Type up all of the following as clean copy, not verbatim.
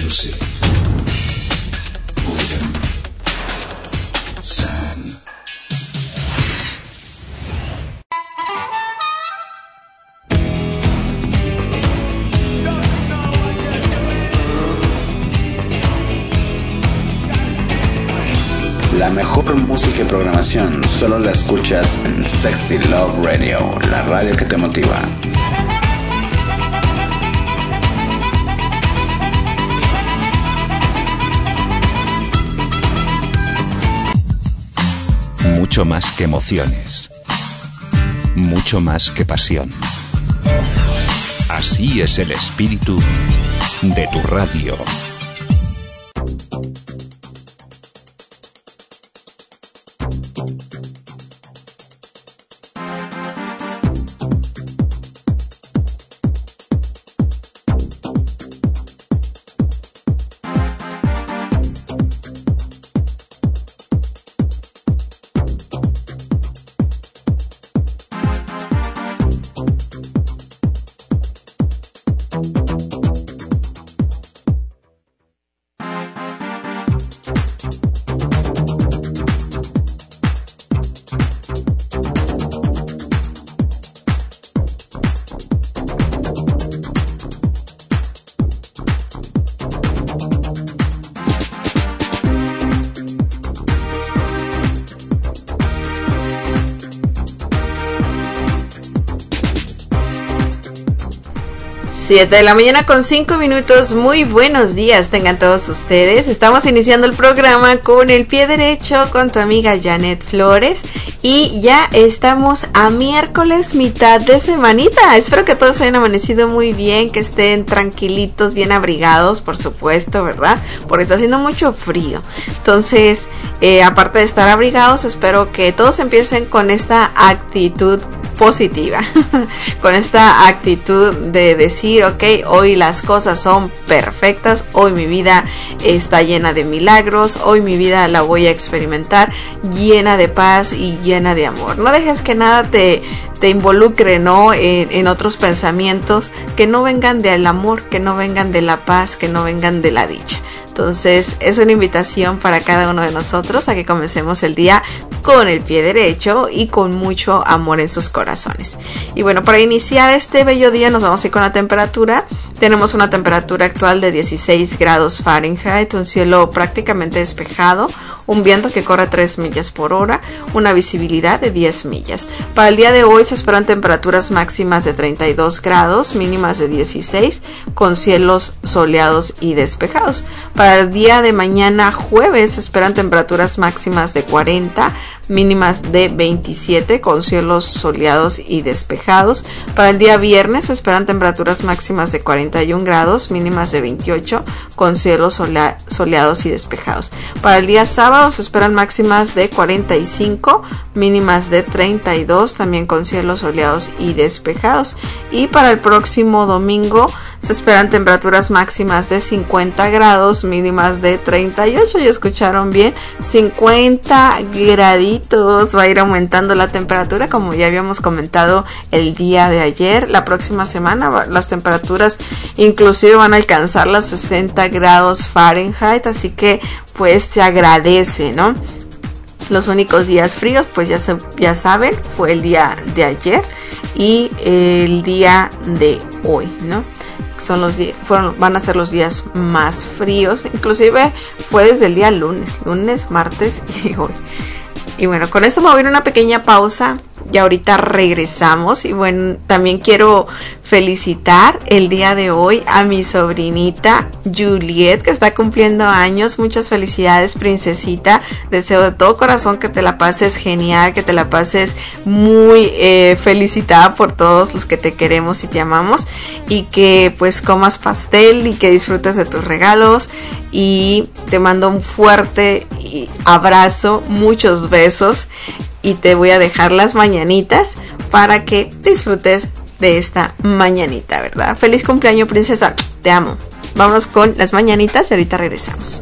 Music. William. Sam. La mejor música y programación solo la escuchas en Sexy Love Radio, la radio que te motiva. Mucho más que emociones, mucho más que pasión. Así es el espíritu de tu radio. Siete de la mañana con 5 minutos. Muy buenos días tengan todos ustedes. Estamos iniciando el programa con el pie derecho con tu amiga Janet Flores. Y ya estamos a miércoles, mitad de semanita. Espero que todos hayan amanecido muy bien, que estén tranquilitos, bien abrigados, por supuesto, ¿verdad? Porque está haciendo mucho frío. Entonces, aparte de estar abrigados, espero que todos empiecen con esta actitud positiva, con esta actitud de decir, ok, hoy las cosas son perfectas, hoy mi vida está llena de milagros, hoy mi vida la voy a experimentar llena de paz y llena de amor. No dejes que nada te involucre, ¿no? En otros pensamientos que no vengan del amor, que no vengan de la paz, que no vengan de la dicha. Entonces es una invitación para cada uno de nosotros a que comencemos el día con el pie derecho y con mucho amor en sus corazones. Y bueno, para iniciar este bello día nos vamos a ir con la temperatura. Tenemos una temperatura actual de 16 grados Fahrenheit, un cielo prácticamente despejado, un viento que corre 3 millas por hora, una visibilidad de 10 millas. Para el día de hoy se esperan temperaturas máximas de 32 grados, mínimas de 16, con cielos soleados y despejados. Para el día de mañana jueves se esperan temperaturas máximas de 40, mínimas de 27, con cielos soleados y despejados. Para el día viernes se esperan temperaturas máximas de 41 grados, mínimas de 28, con cielos soleados y despejados. Para el día sábado se esperan máximas de 45, mínimas de 32, también con cielos soleados y despejados. Y para el próximo domingo se esperan temperaturas máximas de 50 grados, mínimas de 38. ¿Ya escucharon bien? 50 graditos. Va a ir aumentando la temperatura, como ya habíamos comentado el día de ayer. La próxima semana las temperaturas inclusive van a alcanzar los 60 grados Fahrenheit. Así que pues se agradece, ¿no? Los únicos días fríos, pues ya saben, fue el día de ayer y el día de hoy, ¿no? Van a ser los días más fríos, inclusive fue desde el día lunes, martes y hoy. Y bueno, con esto me voy a ir a una pequeña pausa y ahorita regresamos. Y bueno, también quiero felicitar el día de hoy a mi sobrinita Juliet, que está cumpliendo años. Muchas felicidades, princesita. Deseo de todo corazón que te la pases genial, que te la pases muy felicitada por todos los que te queremos y te amamos, y que pues comas pastel y que disfrutes de tus regalos. Y te mando un fuerte abrazo, muchos besos, y te voy a dejar las mañanitas para que disfrutes de esta mañanita, ¿verdad? Feliz cumpleaños, princesa, te amo. Vámonos con las mañanitas y ahorita regresamos.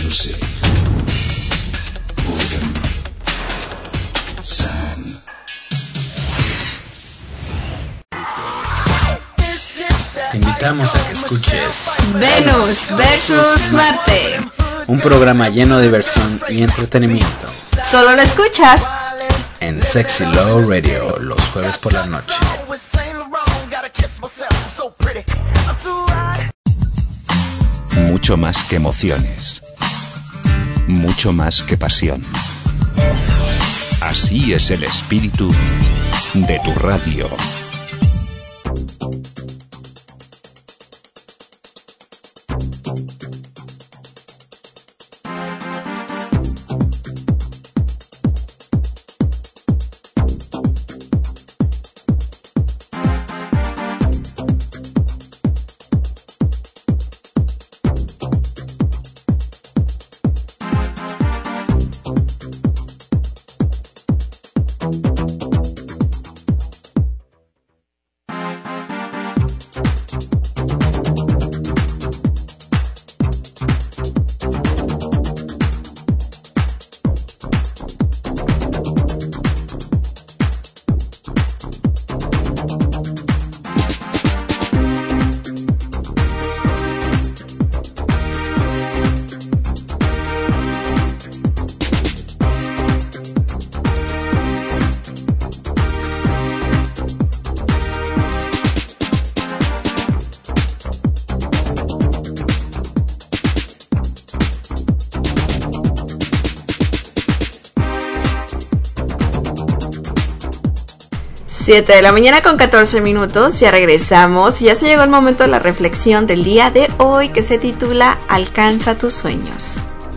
Music. Boredom. Sound. Te invitamos a que escuches Venus versus Marte. un programa lleno de diversión y entretenimiento Solo lo escuchas en Sexy Love Radio los jueves por la noche. Mucho más que emociones. Mucho más que pasión. Así es el espíritu de tu radio. Siete de la mañana con 14 minutos, ya regresamos. Ya se llegó el momento de la reflexión del día de hoy, que se titula Alcanza tus sueños.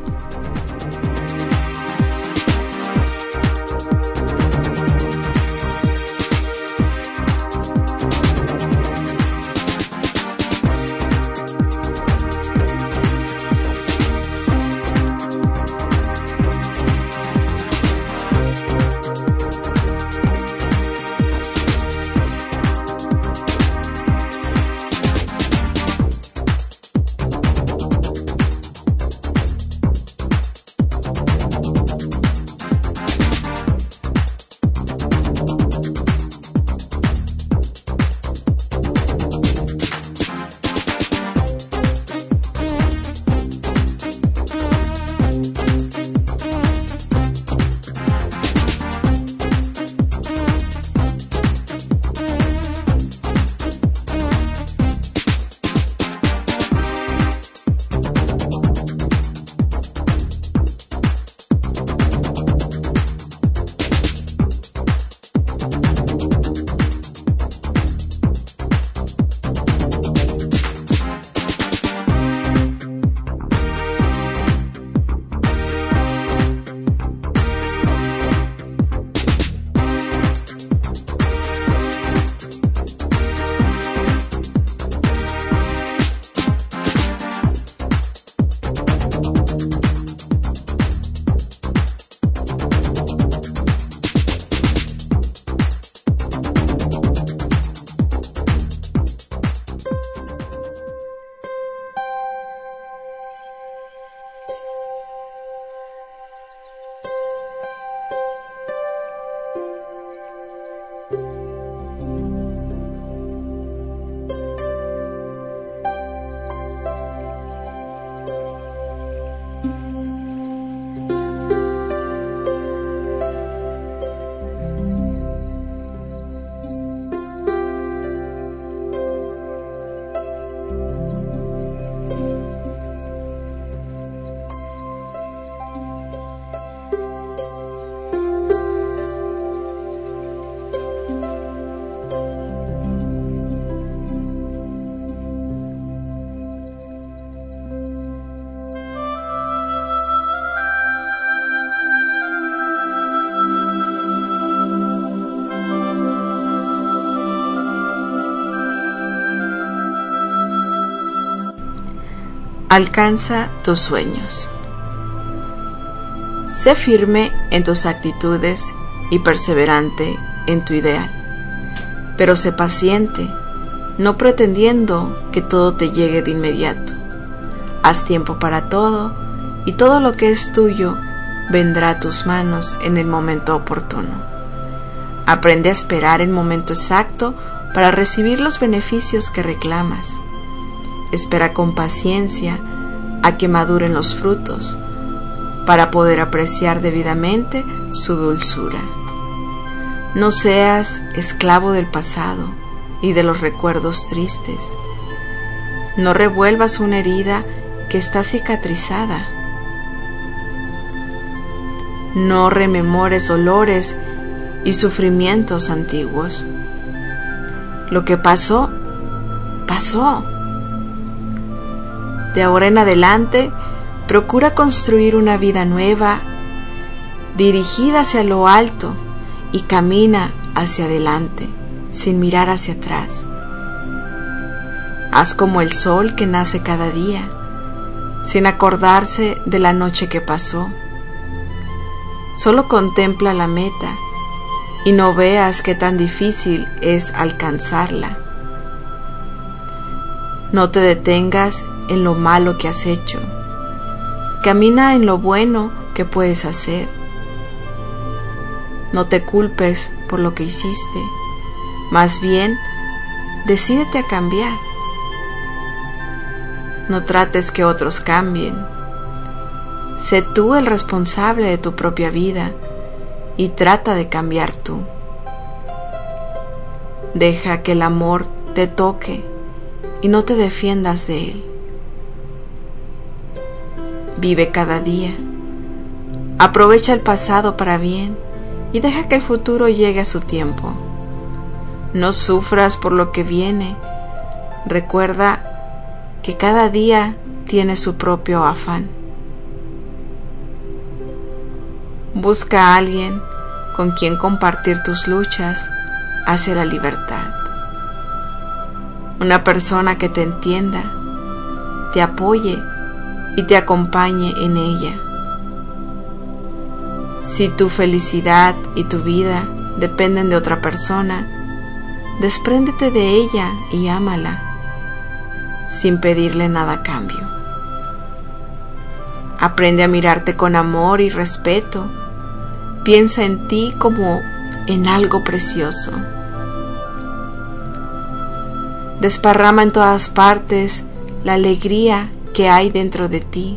Alcanza tus sueños. Sé firme en tus actitudes y perseverante en tu ideal, pero sé paciente, no pretendiendo que todo te llegue de inmediato. Haz tiempo para todo y todo lo que es tuyo vendrá a tus manos en el momento oportuno. Aprende a esperar el momento exacto para recibir los beneficios que reclamas. Espera con paciencia a que maduren los frutos, para poder apreciar debidamente su dulzura. No seas esclavo del pasado y de los recuerdos tristes. No revuelvas una herida que está cicatrizada. No rememores dolores y sufrimientos antiguos. Lo que pasó, pasó. De ahora en adelante, procura construir una vida nueva, dirigida hacia lo alto, y camina hacia adelante, sin mirar hacia atrás. Haz como el sol que nace cada día, sin acordarse de la noche que pasó. Solo contempla la meta y no veas qué tan difícil es alcanzarla. No te detengas en lo malo que has hecho. Camina en lo bueno que puedes hacer. No te culpes por lo que hiciste. Más bien, decídete a cambiar. No trates que otros cambien. Sé tú el responsable de tu propia vida y trata de cambiar tú. Deja que el amor te toque y no te defiendas de él. Vive cada día. Aprovecha el pasado para bien y deja que el futuro llegue a su tiempo. No sufras por lo que viene. Recuerda que cada día tiene su propio afán. Busca a alguien con quien compartir tus luchas hacia la libertad. Una persona que te entienda, te apoye y te acompañe en ella. Si tu felicidad y tu vida dependen de otra persona, despréndete de ella y ámala, sin pedirle nada a cambio. Aprende a mirarte con amor y respeto. Piensa en ti como en algo precioso. Desparrama en todas partes la alegría que hay dentro de ti.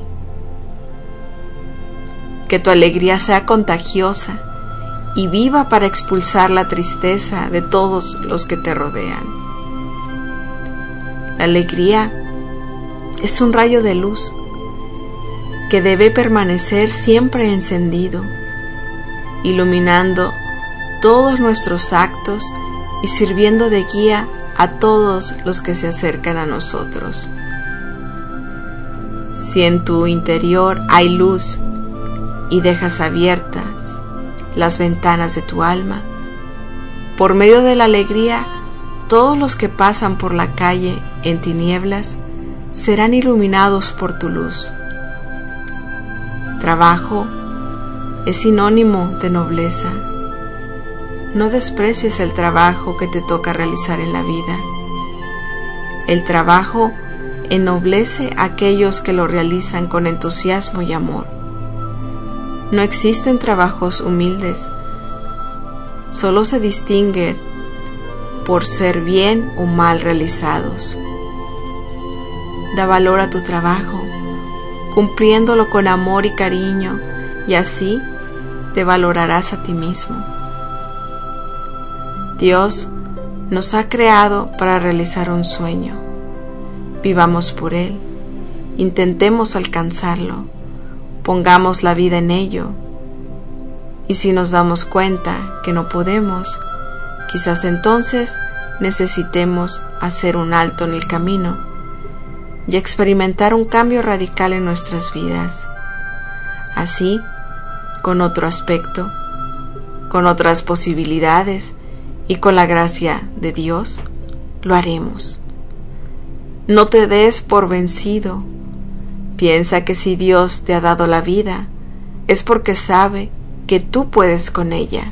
Que tu alegría sea contagiosa y viva para expulsar la tristeza de todos los que te rodean. La alegría es un rayo de luz que debe permanecer siempre encendido, iluminando todos nuestros actos y sirviendo de guía a todos los que se acercan a nosotros. Si en tu interior hay luz y dejas abiertas las ventanas de tu alma, por medio de la alegría, todos los que pasan por la calle en tinieblas serán iluminados por tu luz. Trabajo es sinónimo de nobleza. No desprecies el trabajo que te toca realizar en la vida. El trabajo ennoblece a aquellos que lo realizan con entusiasmo y amor. No existen trabajos humildes, solo se distinguen por ser bien o mal realizados. Da valor a tu trabajo, cumpliéndolo con amor y cariño, y así te valorarás a ti mismo. Dios nos ha creado para realizar un sueño. Vivamos por él, intentemos alcanzarlo, pongamos la vida en ello, y si nos damos cuenta que no podemos, quizás entonces necesitemos hacer un alto en el camino y experimentar un cambio radical en nuestras vidas. Así, con otro aspecto, con otras posibilidades y con la gracia de Dios, lo haremos. No te des por vencido. Piensa que si Dios te ha dado la vida, es porque sabe que tú puedes con ella.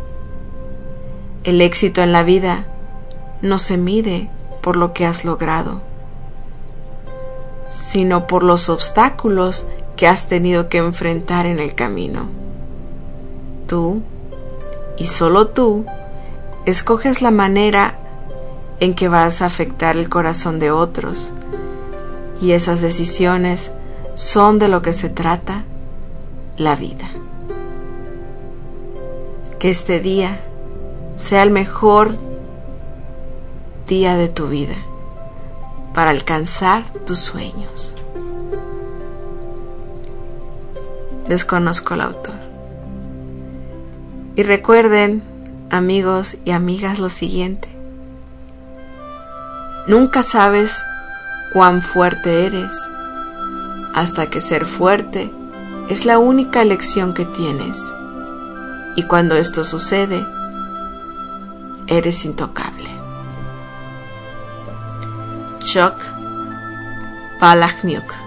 El éxito en la vida no se mide por lo que has logrado, sino por los obstáculos que has tenido que enfrentar en el camino. Tú, y solo tú, escoges la manera en que vas a afectar el corazón de otros, y esas decisiones son de lo que se trata la vida. Que este día sea el mejor día de tu vida para alcanzar tus sueños. Desconozco el autor. Y recuerden, amigos y amigas, lo siguiente: nunca sabes cuán fuerte eres hasta que ser fuerte es la única elección que tienes, y cuando esto sucede, eres intocable. Chuck Palahniuk.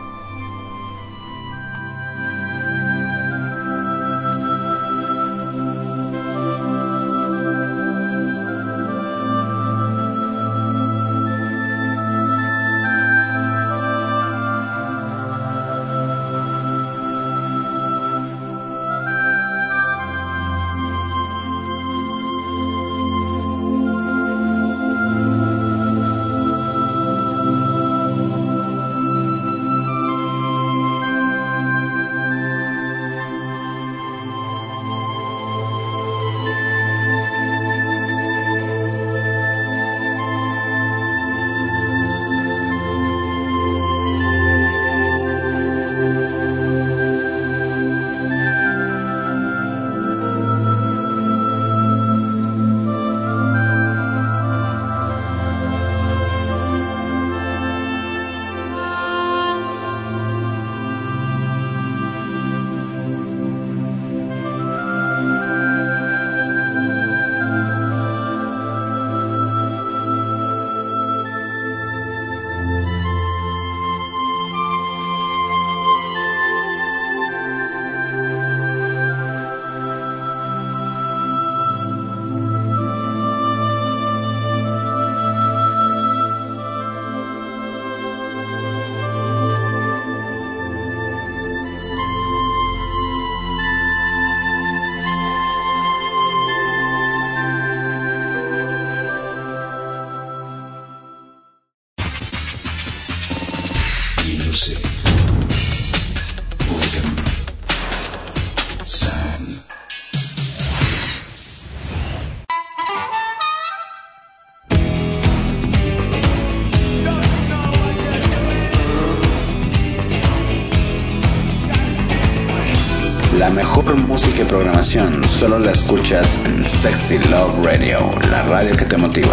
La mejor música y programación solo la escuchas en Sexy Love Radio, la radio que te motiva.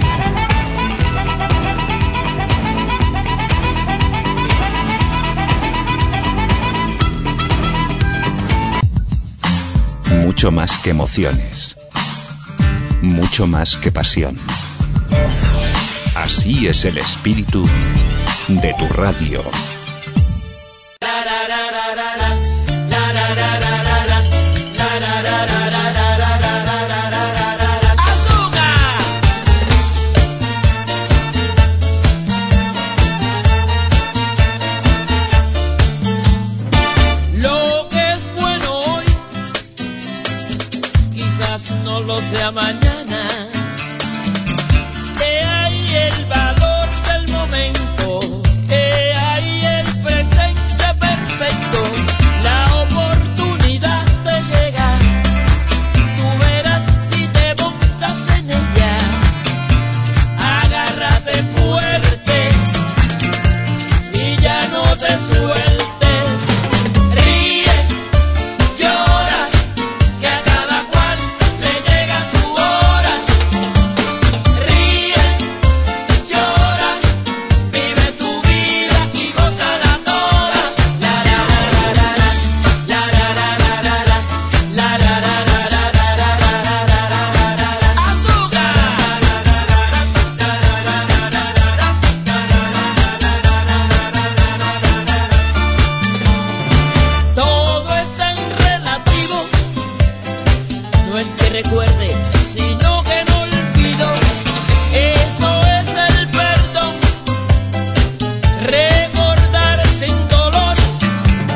Mucho más que emociones, mucho más que pasión. Así es el espíritu de tu radio. No lo sea mañana. He ahí el valor del momento, he ahí el presente perfecto, la oportunidad de llegar. Tú verás si te montas en ella, agárrate fuerte y ya no te sueltes. Recuerde, sino que no olvido, eso es el perdón, recordar sin dolor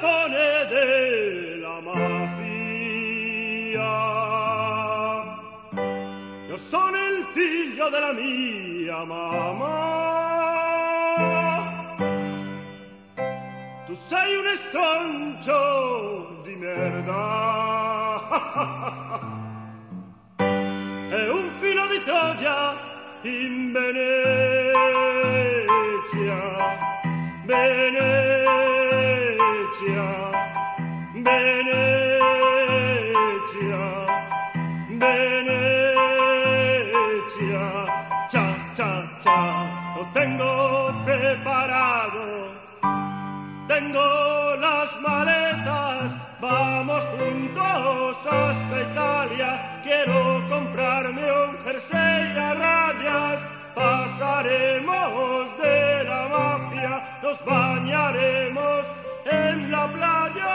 capone della mafia. Io sono il figlio della mia mamma. Tu sei un estroncio di merda. È un filo di Troia in Venezia, Venezia, Venezia, Venezia. Cha, cha, cha, lo tengo preparado. Tengo las maletas, vamos juntos hasta Italia. Quiero comprarme un jersey a rayas. Pasaremos de la mafia, nos bañaremos en la playa.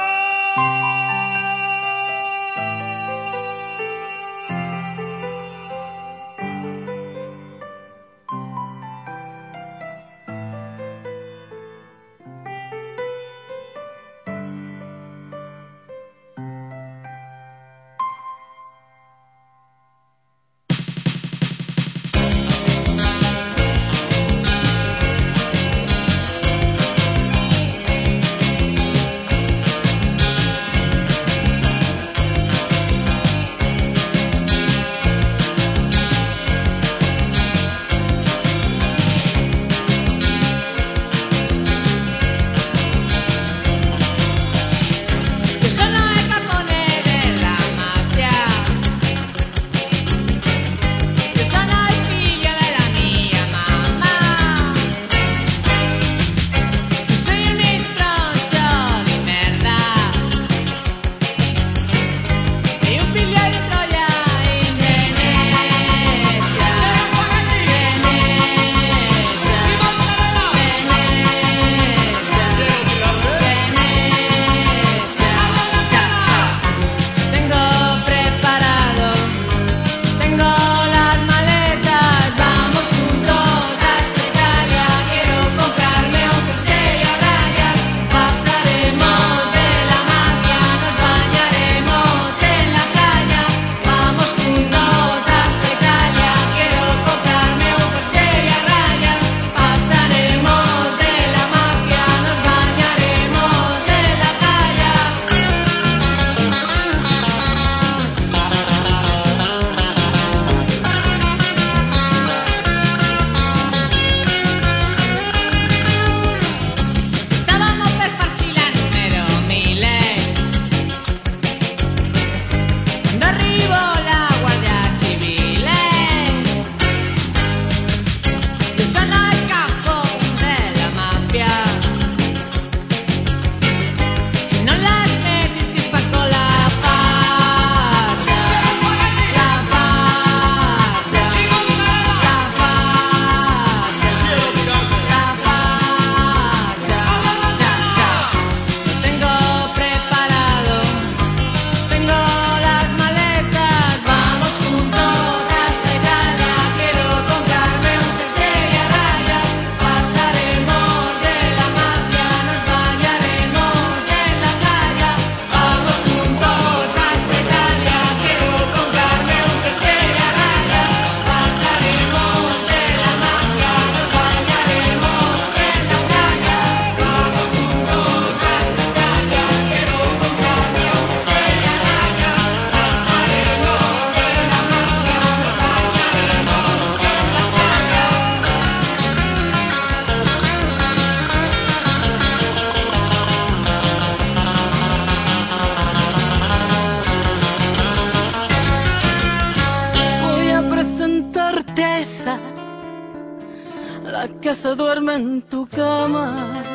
la que se duerme en tu cama,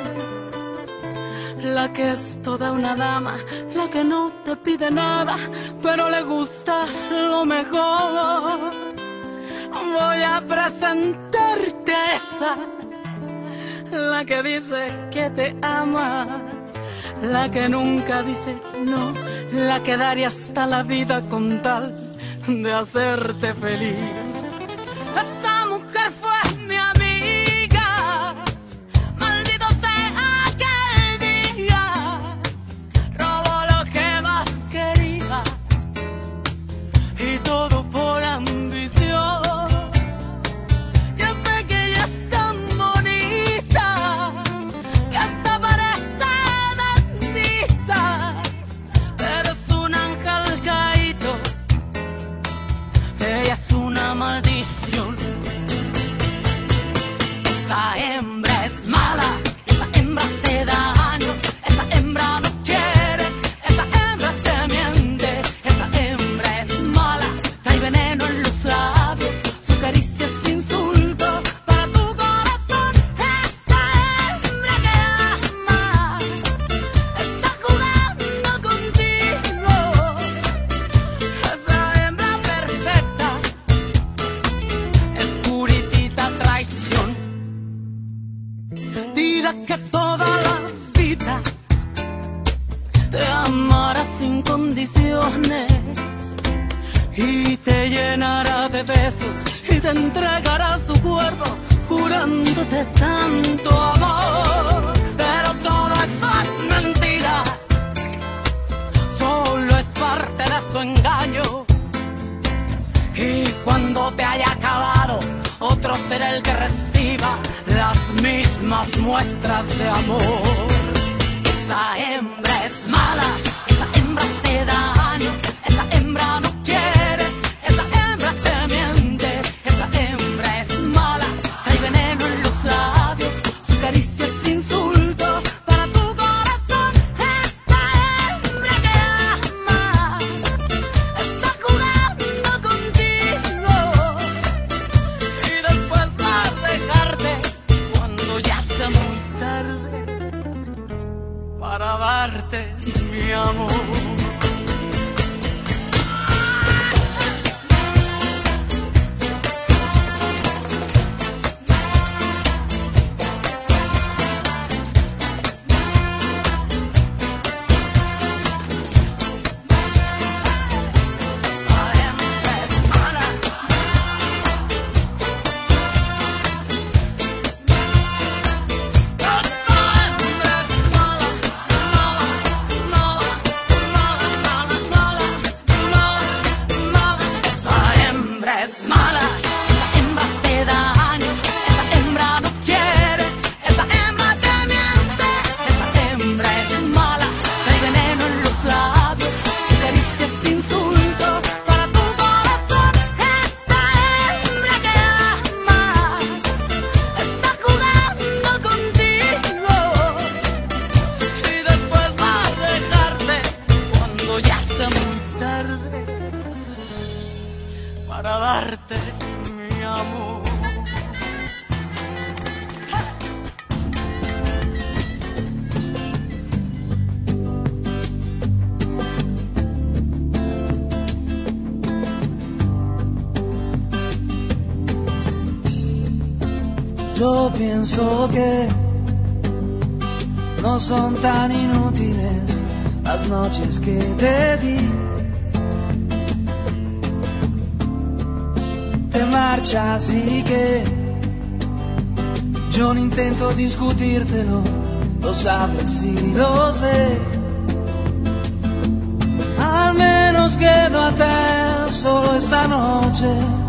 la que es toda una dama, la que no te pide nada, pero le gusta lo mejor. Voy a presentarte a esa, la que dice que te ama, la que nunca dice no, la que daría hasta la vida con tal de hacerte feliz. Esa mujer fue mi amiga, maldito sea aquel día sin condiciones y te llenará de besos y te entregará su cuerpo jurándote tanto amor. Pero todo eso es mentira, solo es parte de su engaño. Y cuando te haya acabado, otro será el que reciba las mismas muestras de amor. Esa hembra es mala, esa hembra hace daño, esa hembra no quiere, esa hembra te miente, esa hembra es mala, trae veneno en los labios, su caricia es insulto para tu corazón. Esa hembra que ama está jugando contigo y después va a dejarte cuando ya sea muy tarde para darte mi amor. Yo pienso que no son tan inútiles las noches que te di. Te marchas y que yo no intento discutírtelo, lo sabes y lo sé. Al menos quedo a te solo esta noche.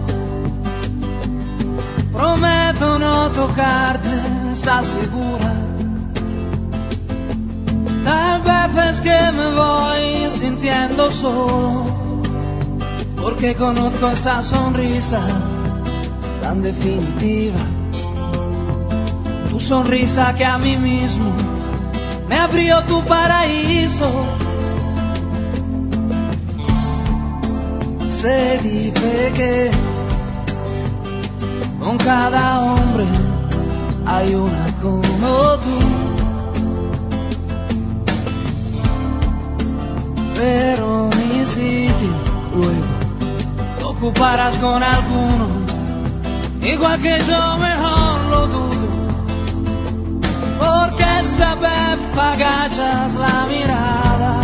Prometo no tocarte, ¿estás segura? Tal vez es que me voy sintiendo solo, porque conozco esa sonrisa tan definitiva. Tu sonrisa que a mí mismo me abrió tu paraíso. Se dice que con cada hombre hay una como tú, pero mi sitio luego lo ocuparás con alguno, igual que yo, mejor lo dudo, porque esta vez agachas la mirada,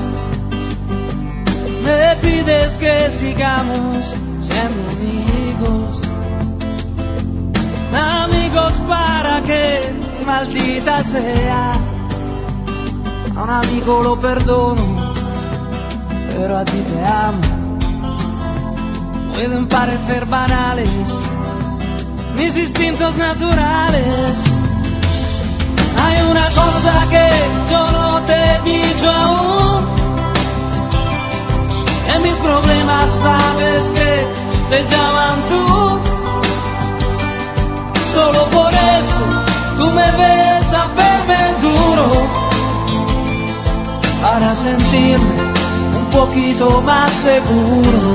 me pides que sigamos siendo amigos. Amigos para que, maldita sea, a un amigo lo perdono, pero a ti te amo. Pueden parecer banales mis instintos naturales. Hay una cosa que yo no te he dicho aún, que mis problemas sabes que se llaman tú. Solo por eso tú me ves a verme duro, para sentirme un poquito más seguro.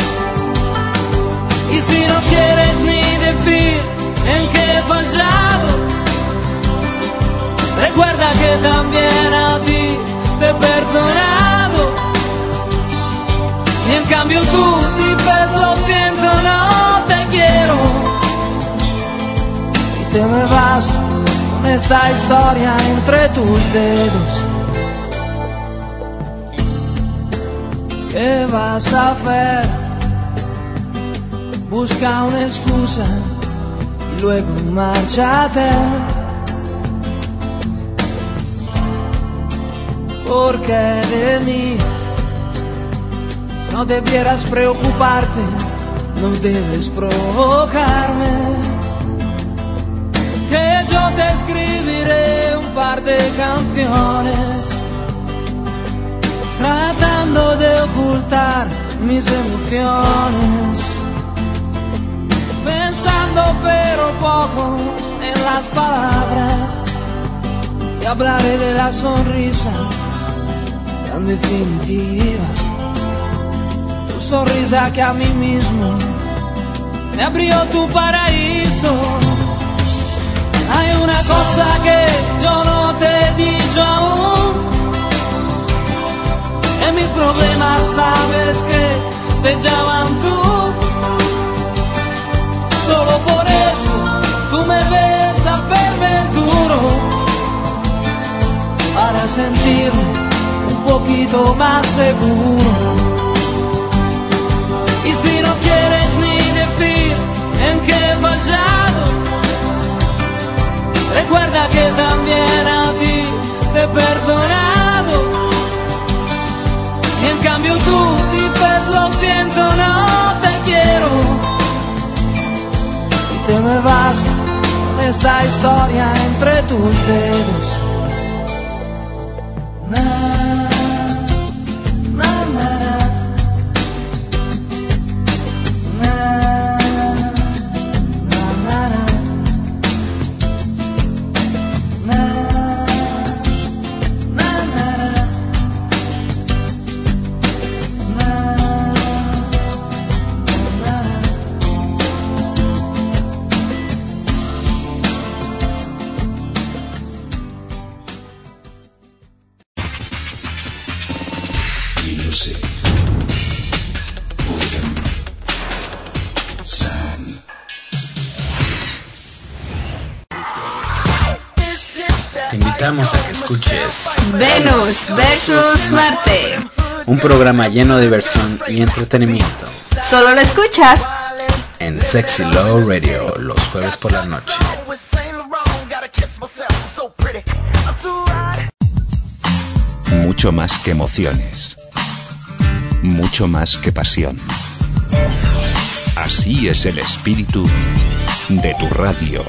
Y si no quieres ni decir en qué he fallado, recuerda que también a ti te he perdonado. Y en cambio tú dices lo siento, no te quiero. Te me vas con esta historia entre tus dedos. ¿qué vas a hacer? Busca una excusa y luego márchate. Porque de mí no debieras preocuparte, no debes provocarme. Que yo te escribiré un par de canciones, tratando de ocultar mis emociones, pensando pero poco en las palabras, y hablaré de la sonrisa tan definitiva, tu sonrisa que a mí mismo me abrió tu paraíso. Hay una cosa que yo no te he dicho aún, que mis problemas sabes que se llaman tú. Solo por eso tú me ves a verme duro, para sentirme un poquito más seguro. Y si no quieres ni decir en qué he fallado, recuerda que también a ti te he perdonado. Y en cambio tú dices lo siento, no te quiero, y te me vas con esta historia entre tus dedos. A que escuches Venus versus Marte, un programa lleno de diversión y entretenimiento. Solo lo escuchas en Sexy Love Radio los jueves por la noche. Mucho más que emociones, mucho más que pasión. Así es el espíritu de tu radio.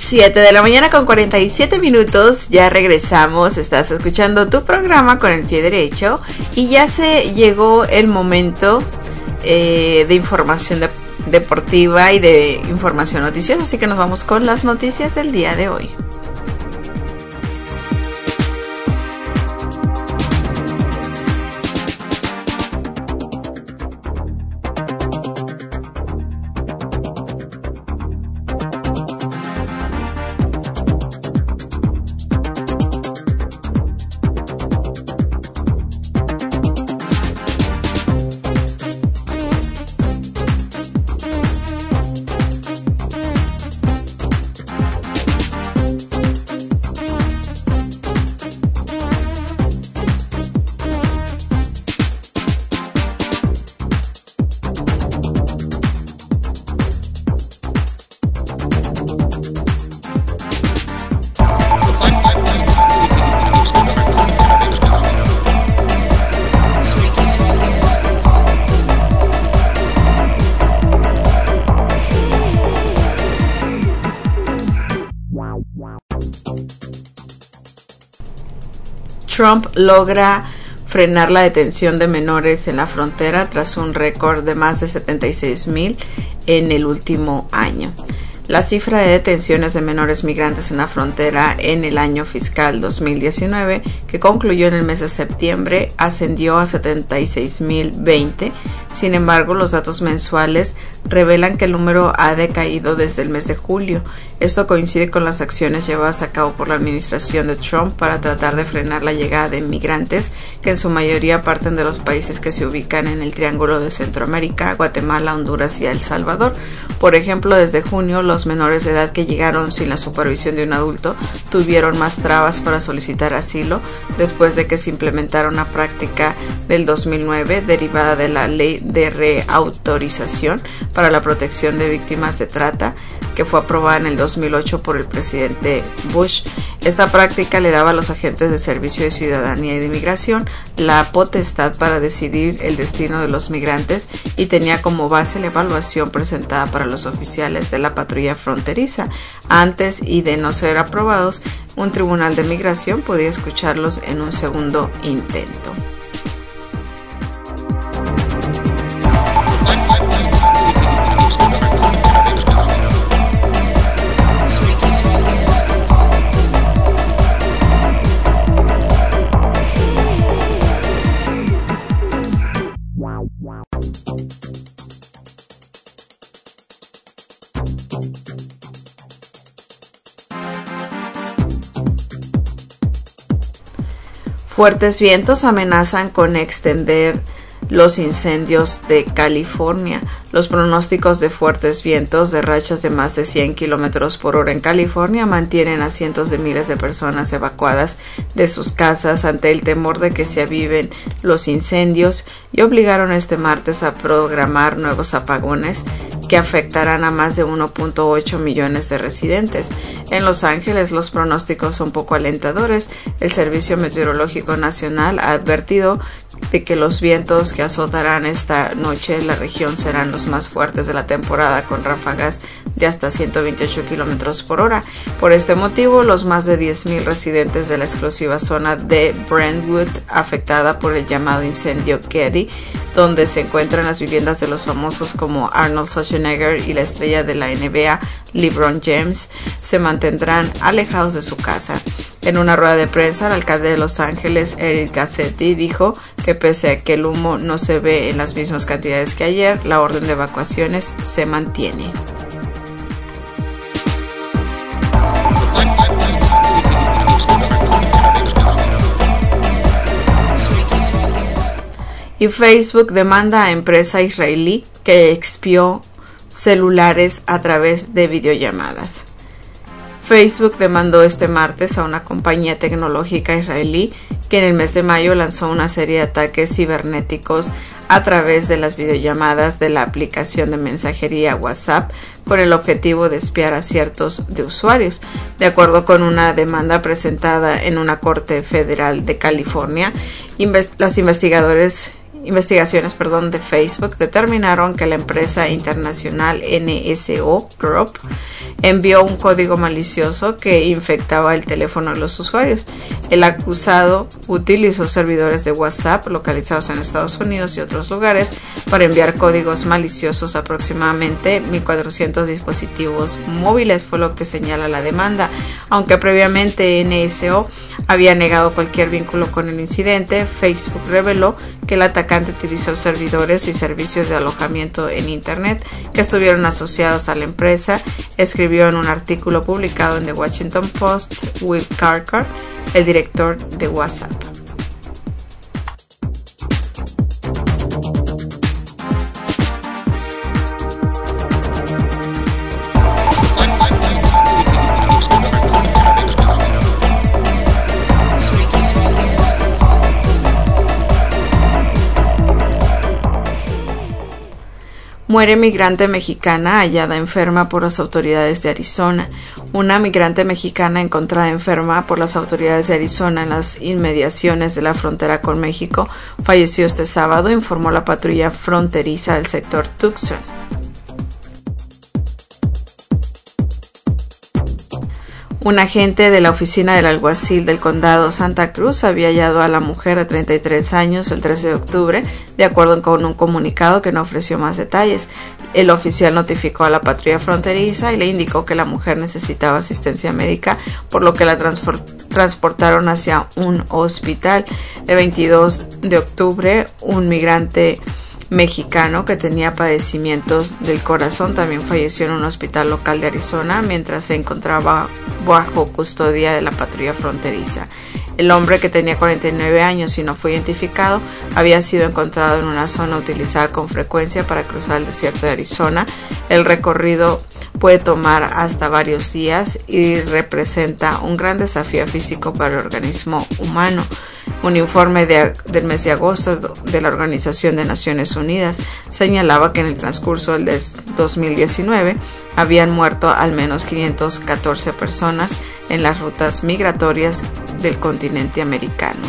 7 de la mañana con 47 minutos, ya regresamos, estás escuchando tu programa con el pie derecho y ya se llegó el momento de información deportiva y de información noticiosa, así que nos vamos con las noticias del día de hoy. Trump logra frenar la detención de menores en la frontera tras un récord de más de 76,000 en el último año. La cifra de detenciones de menores migrantes en la frontera en el año fiscal 2019, que concluyó en el mes de septiembre, ascendió a 76,020. Sin embargo, los datos mensuales revelan que el número ha decaído desde el mes de julio. Esto coincide con las acciones llevadas a cabo por la administración de Trump para tratar de frenar la llegada de inmigrantes, que en su mayoría parten de los países que se ubican en el Triángulo de Centroamérica, Guatemala, Honduras y El Salvador. Por ejemplo, desde junio, los menores de edad que llegaron sin la supervisión de un adulto tuvieron más trabas para solicitar asilo después de que se implementara una práctica del 2009 derivada de la Ley de Reautorización para la Protección de Víctimas de Trata, que fue aprobada en el 2008 por el presidente Bush. Esta práctica le daba a los agentes de Servicio de Ciudadanía y de Inmigración la potestad para decidir el destino de los migrantes y tenía como base la evaluación presentada para los oficiales de la patrulla fronteriza. Antes y de no ser aprobados, un tribunal de migración podía escucharlos en un segundo intento. Fuertes vientos amenazan con extender los incendios de California. Los pronósticos de fuertes vientos de rachas de más de 100 kilómetros por hora en California mantienen a cientos de miles de personas evacuadas de sus casas ante el temor de que se aviven los incendios y obligaron este martes a programar nuevos apagones que afectarán a más de 1.8 millones de residentes. En Los Ángeles los pronósticos son poco alentadores. El Servicio Meteorológico Nacional ha advertido de que los vientos que azotarán esta noche la región serán los más fuertes de la temporada, con ráfagas de hasta 128 kilómetros por hora. Por este motivo, los más de 10,000 residentes de la exclusiva zona de Brentwood, afectada por el llamado incendio Getty, donde se encuentran las viviendas de los famosos como Arnold Schwarzenegger y la estrella de la NBA LeBron James, se mantendrán alejados de su casa. En una rueda de prensa, el alcalde de Los Ángeles, Eric Garcetti, dijo que pese a que el humo no se ve en las mismas cantidades que ayer, la orden de evacuaciones se mantiene. Y Facebook demanda a empresa israelí que expió celulares a través de videollamadas. Facebook demandó este martes a una compañía tecnológica israelí que en el mes de mayo lanzó una serie de ataques cibernéticos a través de las videollamadas de la aplicación de mensajería WhatsApp con el objetivo de espiar a ciertos de usuarios. De acuerdo con una demanda presentada en una corte federal de California, los investigadores de Facebook determinaron que la empresa internacional NSO Group envió un código malicioso que infectaba el teléfono de los usuarios. El acusado utilizó servidores de WhatsApp localizados en Estados Unidos y otros lugares para enviar códigos maliciosos a aproximadamente 1.400 dispositivos móviles, fue lo que señala la demanda. Aunque previamente NSO había negado cualquier vínculo con el incidente, Facebook reveló que el atacante utilizó servidores y servicios de alojamiento en Internet que estuvieron asociados a la empresa. Escribió en un artículo publicado en The Washington Post Will Carter, el director de WhatsApp. Muere migrante mexicana hallada enferma por las autoridades de Arizona. Una migrante mexicana encontrada enferma por las autoridades de Arizona en las inmediaciones de la frontera con México falleció este sábado, informó la patrulla fronteriza del sector Tucson. Un agente de la oficina del alguacil del condado Santa Cruz había hallado a la mujer de 33 años el 13 de octubre, de acuerdo con un comunicado que no ofreció más detalles. El oficial notificó a la patrulla fronteriza y le indicó que la mujer necesitaba asistencia médica, por lo que la transportaron hacia un hospital. El 22 de octubre, un migrante mexicano que tenía padecimientos del corazón también falleció en un hospital local de Arizona mientras se encontraba bajo custodia de la patrulla fronteriza. El hombre, que tenía 49 años y no fue identificado, había sido encontrado en una zona utilizada con frecuencia para cruzar el desierto de Arizona. El recorrido puede tomar hasta varios días y representa un gran desafío físico para el organismo humano. Un informe del mes de agosto de la Organización de Naciones Unidas señalaba que en el transcurso del 2019 habían muerto al menos 514 personas en las rutas migratorias del continente americano.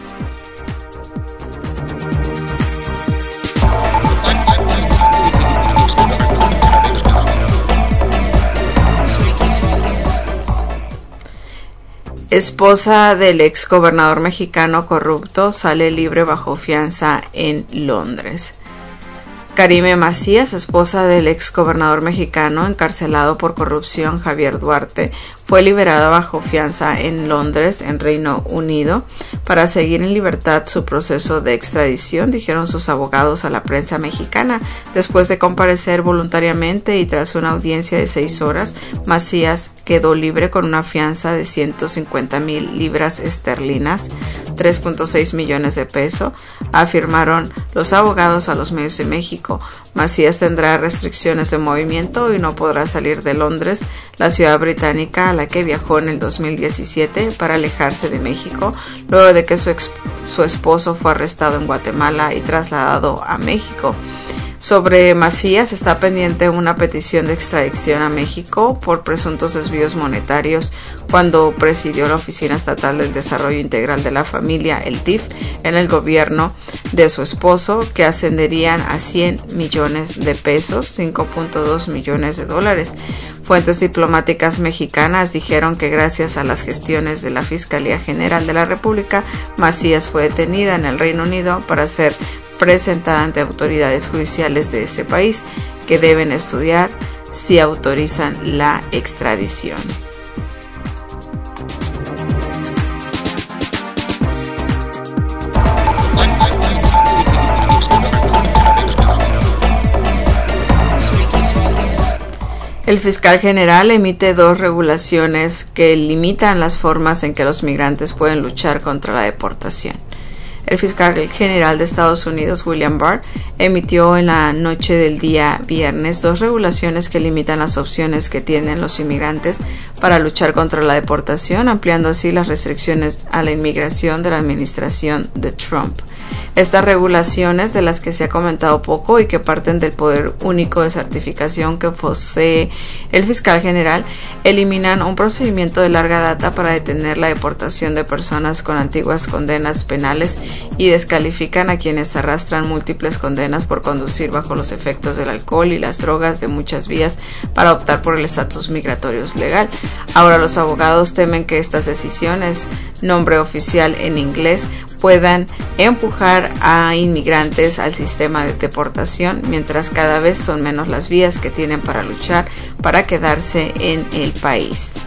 Esposa del ex gobernador mexicano corrupto sale libre bajo fianza en Londres. Karime Macías, esposa del ex gobernador mexicano encarcelado por corrupción Javier Duarte, fue liberada bajo fianza en Londres, en Reino Unido, para seguir en libertad su proceso de extradición, dijeron sus abogados a la prensa mexicana. Después de comparecer voluntariamente y tras una audiencia de 6 horas, Macías quedó libre con una fianza de 150,000 libras esterlinas, 3.6 millones de pesos, afirmaron los abogados a los medios de México. Macías tendrá restricciones de movimiento y no podrá salir de Londres, la ciudad británica a la que viajó en el 2017 para alejarse de México, luego de que su esposo fue arrestado en Guatemala y trasladado a México. Sobre Macías está pendiente una petición de extradición a México por presuntos desvíos monetarios cuando presidió la Oficina Estatal del Desarrollo Integral de la Familia, el DIF, en el gobierno de su esposo, que ascenderían a 100 millones de pesos, 5.2 millones de dólares. Fuentes diplomáticas mexicanas dijeron que gracias a las gestiones de la Fiscalía General de la República, Macías fue detenida en el Reino Unido para ser presentada ante autoridades judiciales de ese país, que deben estudiar si autorizan la extradición. El fiscal general emite 2 regulaciones que limitan las formas en que los migrantes pueden luchar contra la deportación. El fiscal general de Estados Unidos, William Barr, emitió en la noche del día viernes 2 regulaciones que limitan las opciones que tienen los inmigrantes para luchar contra la deportación, ampliando así las restricciones a la inmigración de la administración de Trump. Estas regulaciones, de las que se ha comentado poco y que parten del poder único de certificación que posee el fiscal general, eliminan un procedimiento de larga data para detener la deportación de personas con antiguas condenas penales y descalifican a quienes arrastran múltiples condenas por conducir bajo los efectos del alcohol y las drogas de muchas vías para optar por el estatus migratorio legal. Ahora los abogados temen que estas decisiones, nombre oficial en inglés, puedan empujar a inmigrantes al sistema de deportación, mientras cada vez son menos las vías que tienen para luchar para quedarse en el país.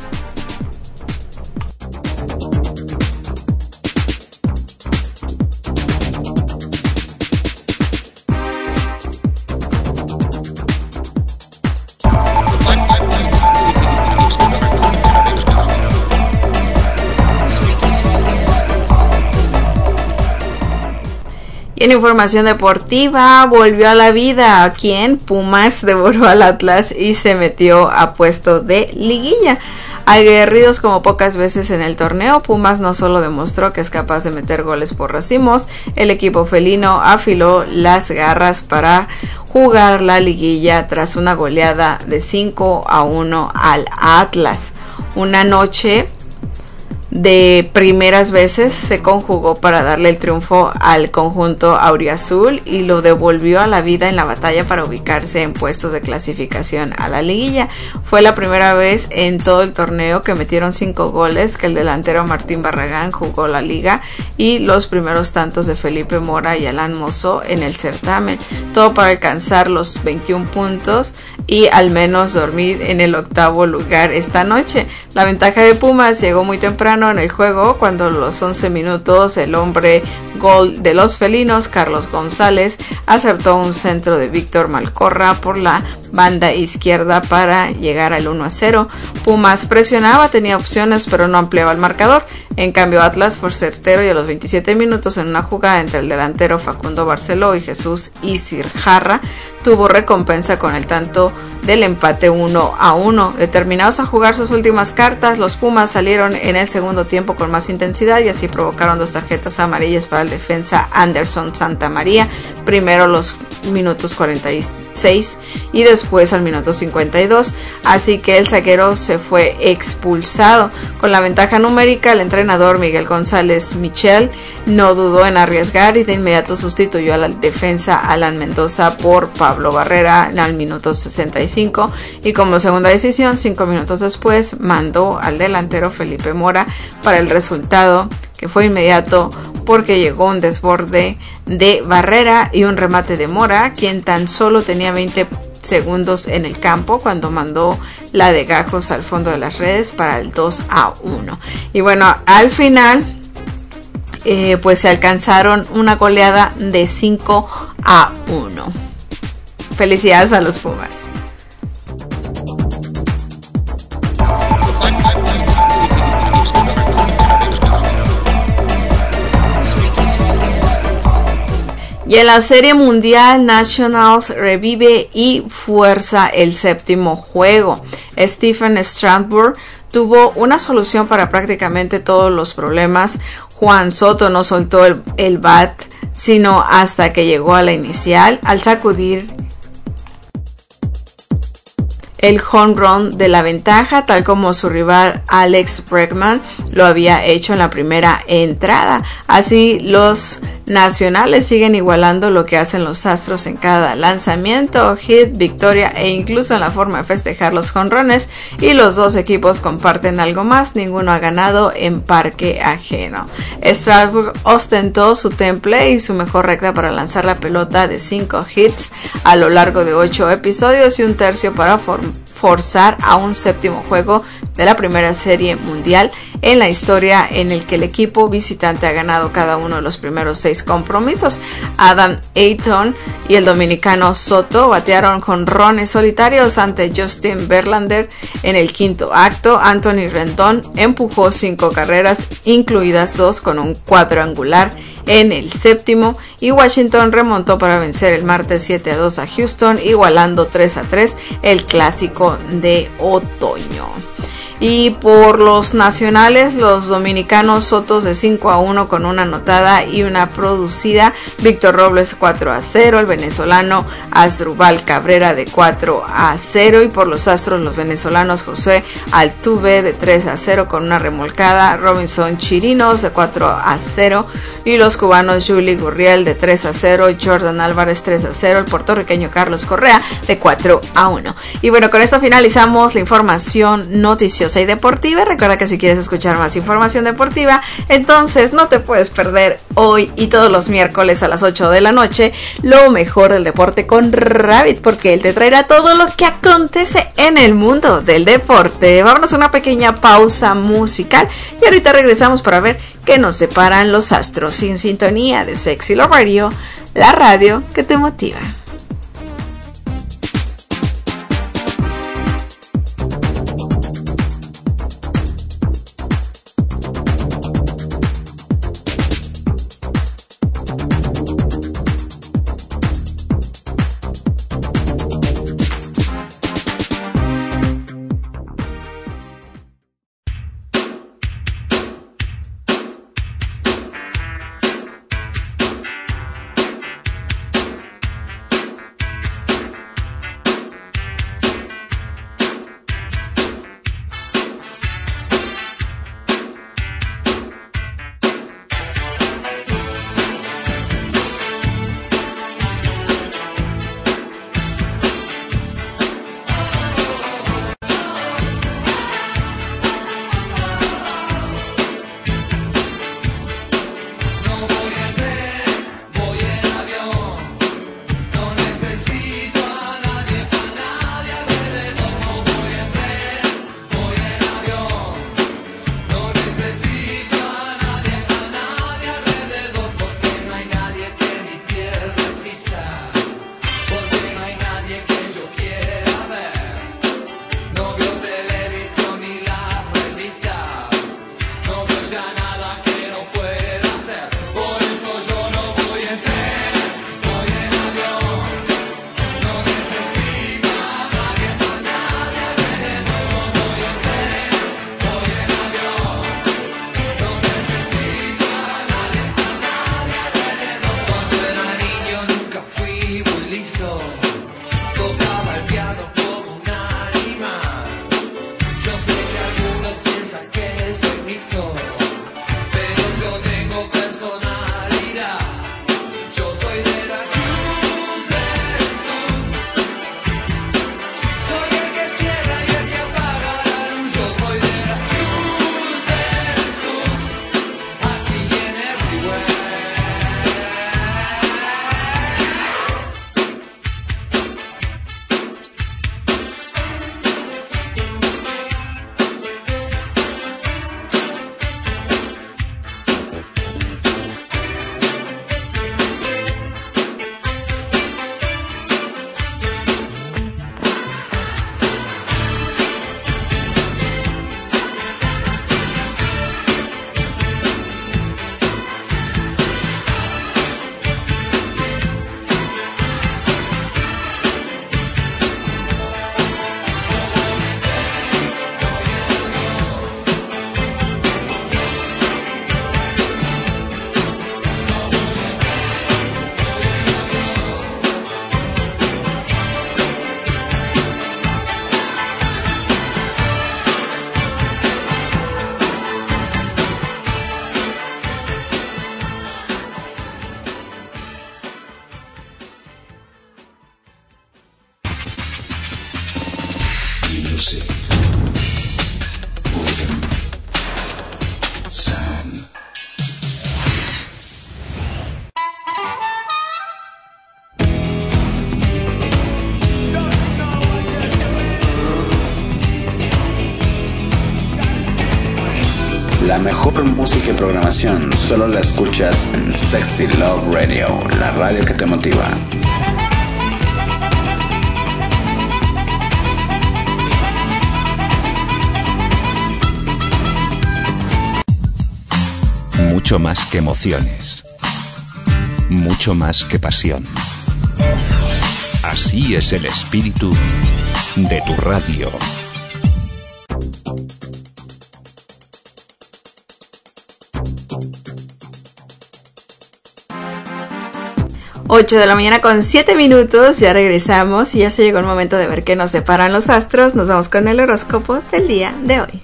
Y en información deportiva, volvió a la vida. ¿Quién? Pumas devoró al Atlas y se metió a puesto de liguilla. Aguerridos como pocas veces en el torneo, Pumas no solo demostró que es capaz de meter goles por racimos, el equipo felino afiló las garras para jugar la liguilla tras una goleada de 5-1 al Atlas. Una noche de primeras veces se conjugó para darle el triunfo al conjunto auriazul y lo devolvió a la vida en la batalla para ubicarse en puestos de clasificación a la liguilla. Fue la primera vez en todo el torneo que metieron 5 goles que el delantero Martín Barragán jugó la liga, y los primeros tantos de Felipe Mora y Alan Mozo en el certamen, todo para alcanzar los 21 puntos y al menos dormir en el 8º lugar esta noche. La ventaja de Pumas llegó muy temprano en el juego, cuando a los 11 minutos el hombre gol de los felinos, Carlos González, acertó un centro de Víctor Malcorra por la banda izquierda para llegar al 1-0. Pumas presionaba, tenía opciones, pero no ampliaba el marcador. En cambio, Atlas fue certero y a los 27 minutos, en una jugada entre el delantero Facundo Barceló y Jesús Isirjarra, tuvo recompensa con el tanto del empate 1-1. Determinados a jugar sus últimas cartas, los Pumas salieron en el segundo tiempo con más intensidad y así provocaron 2 tarjetas amarillas para el defensa Anderson Santamaría, primero los minutos 46 y después al minuto 52, así que el zaguero se fue expulsado. Con la ventaja numérica, el entrenador Miguel González Michel no dudó en arriesgar y de inmediato sustituyó a la defensa Alan Mendoza por Pablo Barrera al minuto 65, y como segunda decisión, 5 minutos después, mandó al delantero Felipe Mora para el resultado, que fue inmediato porque llegó un desborde de Barrera y un remate de Mora, quien tan solo tenía 20 segundos en el campo cuando mandó la de Gajos al fondo de las redes para el 2-1. Y bueno, al final pues se alcanzaron una goleada de 5-1. Felicidades a los Pumas. Y en la Serie Mundial, Nationals revive y fuerza el 7º juego. Stephen Strasburg tuvo una solución para prácticamente todos los problemas. Juan Soto no soltó el bat, sino hasta que llegó a la inicial, al sacudir el home run de la ventaja, tal como su rival Alex Bregman lo había hecho en la primera entrada. Así los nacionales siguen igualando lo que hacen los Astros en cada lanzamiento, hit, victoria e incluso en la forma de festejar los jonrones, y los dos equipos comparten algo más: ninguno ha ganado en parque ajeno. Strasburg ostentó su temple y su mejor recta para lanzar la pelota de 5 hits a lo largo de 8 episodios y un tercio para forzar a un 7º juego de la primera serie mundial en la historia en el que el equipo visitante ha ganado cada uno de los primeros 6 compromisos. Adam Eaton y el dominicano Soto batearon jonrones solitarios ante Justin Verlander en el 5º acto. Anthony Rendon empujó 5 carreras, incluidas 2 con un cuadrangular en el 7º, y Washington remontó para vencer el martes 7-2 a Houston, igualando 3-3 el clásico de otoño. Y por los nacionales, los dominicanos Sotos de 5-1 con una anotada y una producida, Víctor Robles 4-0, el venezolano Asdrúbal Cabrera de 4-0, y por los Astros, los venezolanos José Altuve de 3-0 con una remolcada, Robinson Chirinos de 4-0, y los cubanos Juli Gurriel de 3-0, Jordan Álvarez 3-0, el puertorriqueño Carlos Correa de 4-1. Y bueno, con esto finalizamos la información noticiosa y deportiva. Recuerda que si quieres escuchar más información deportiva, entonces no te puedes perder hoy y todos los miércoles a las 8 de la noche lo mejor del deporte con Rabbit, porque él te traerá todo lo que acontece en el mundo del deporte. Vámonos a una pequeña pausa musical y ahorita regresamos para ver qué nos separan los astros. Sin sintonía de Sexy Love Radio, la radio que te motiva. La mejor música y programación solo la escuchas en Sexy Love Radio, la radio que te motiva. Mucho más que emociones. Mucho más que pasión. Así es el espíritu de tu radio. 8 de la mañana con 7 minutos, ya regresamos y ya se llegó el momento de ver qué nos separan los astros. Nos vamos con el horóscopo del día de hoy.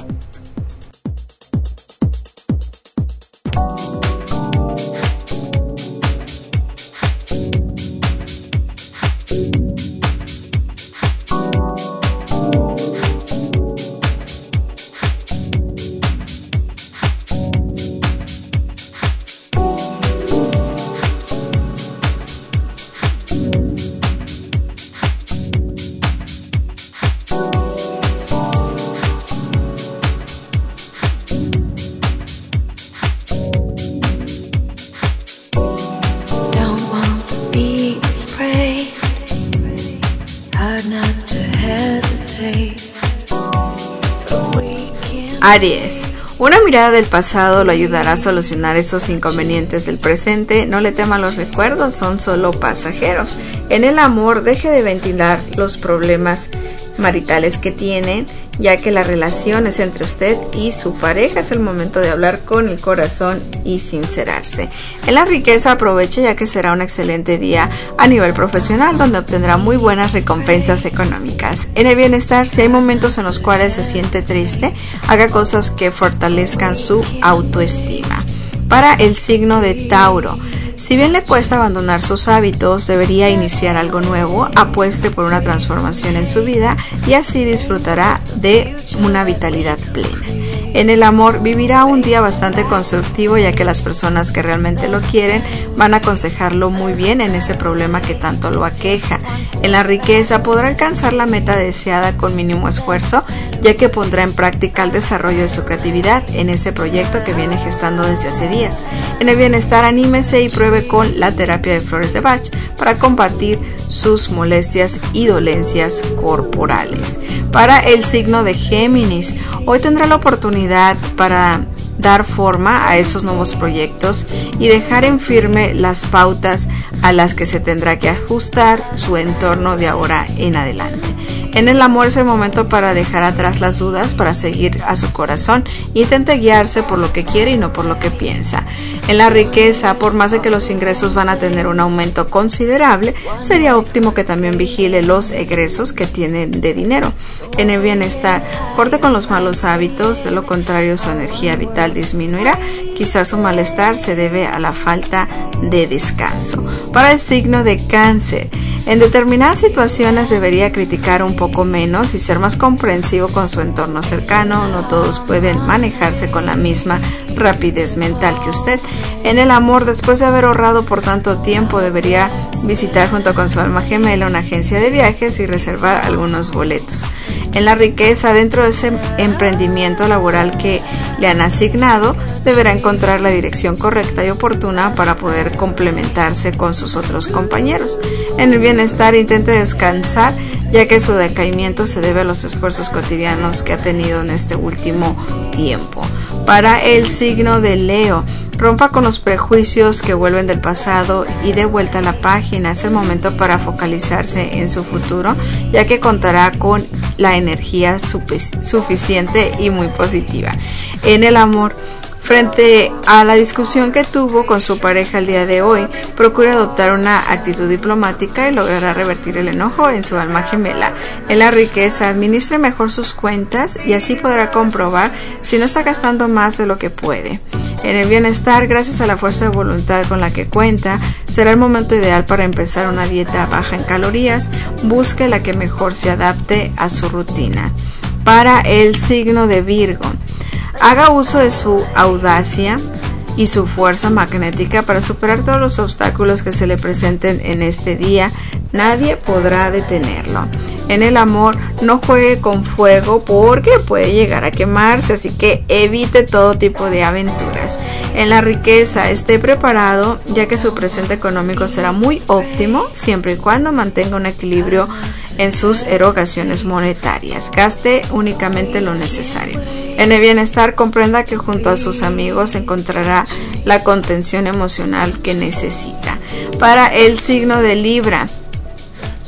Aries, una mirada del pasado lo ayudará a solucionar esos inconvenientes del presente. No le tema a los recuerdos, son solo pasajeros. En el amor, deje de ventilar los problemas maritales que tienen, ya que la relación es entre usted y su pareja. Es el momento de hablar con el corazón y sincerarse. En la riqueza, aproveche, ya que será un excelente día a nivel profesional, donde obtendrá muy buenas recompensas económicas. En el bienestar, si hay momentos en los cuales se siente triste, haga cosas que fortalezcan su autoestima. Para el signo de Tauro, si bien le cuesta abandonar sus hábitos, debería iniciar algo nuevo. Apueste por una transformación en su vida y así disfrutará de una vitalidad plena. En el amor, vivirá un día bastante constructivo, ya que las personas que realmente lo quieren van a aconsejarlo muy bien en ese problema que tanto lo aqueja. En la riqueza, podrá alcanzar la meta deseada con mínimo esfuerzo, ya que pondrá en práctica el desarrollo de su creatividad en ese proyecto que viene gestando desde hace días. En el bienestar, anímese y pruebe con la terapia de flores de Bach para combatir sus molestias y dolencias corporales. Para el signo de Géminis, hoy tendrá la oportunidad para dar forma a esos nuevos proyectos y dejar en firme las pautas a las que se tendrá que ajustar su entorno de ahora en adelante. En el amor, es el momento para dejar atrás las dudas, para seguir a su corazón. Intente guiarse por lo que quiere y no por lo que piensa. En la riqueza, por más de que los ingresos van a tener un aumento considerable, sería óptimo que también vigile los egresos que tienen de dinero. En el bienestar, corte con los malos hábitos, de lo contrario su energía vital disminuirá. Quizás su malestar se debe a la falta de descanso. Para el signo de Cáncer, en determinadas situaciones debería criticar un poco menos y ser más comprensivo con su entorno cercano. No todos pueden manejarse con la misma rapidez mental que usted. En el amor, después de haber ahorrado por tanto tiempo, debería visitar junto con su alma gemela una agencia de viajes y reservar algunos boletos. En la riqueza, dentro de ese emprendimiento laboral que le han asignado, deberá encontrar la dirección correcta y oportuna para poder complementarse con sus otros compañeros. En el bienestar, intente descansar, ya que su decaimiento se debe a los esfuerzos cotidianos que ha tenido en este último tiempo. Para el signo de Leo, rompa con los prejuicios que vuelven del pasado y dé vuelta a la página. Es el momento para focalizarse en su futuro, ya que contará con la energía suficiente y muy positiva. En el amor, frente a la discusión que tuvo con su pareja el día de hoy, procure adoptar una actitud diplomática y logrará revertir el enojo en su alma gemela. En la riqueza, administre mejor sus cuentas y así podrá comprobar si no está gastando más de lo que puede. En el bienestar, gracias a la fuerza de voluntad con la que cuenta, será el momento ideal para empezar una dieta baja en calorías. Busque la que mejor se adapte a su rutina. Para el signo de Virgo, haga uso de su audacia y su fuerza magnética para superar todos los obstáculos que se le presenten en este día. Nadie podrá detenerlo. En el amor, no juegue con fuego porque puede llegar a quemarse, así que evite todo tipo de aventuras. En la riqueza, esté preparado, ya que su presente económico será muy óptimo siempre y cuando mantenga un equilibrio en sus erogaciones monetarias. Gaste únicamente lo necesario. En el bienestar, comprenda que junto a sus amigos encontrará la contención emocional que necesita. Para el signo de Libra,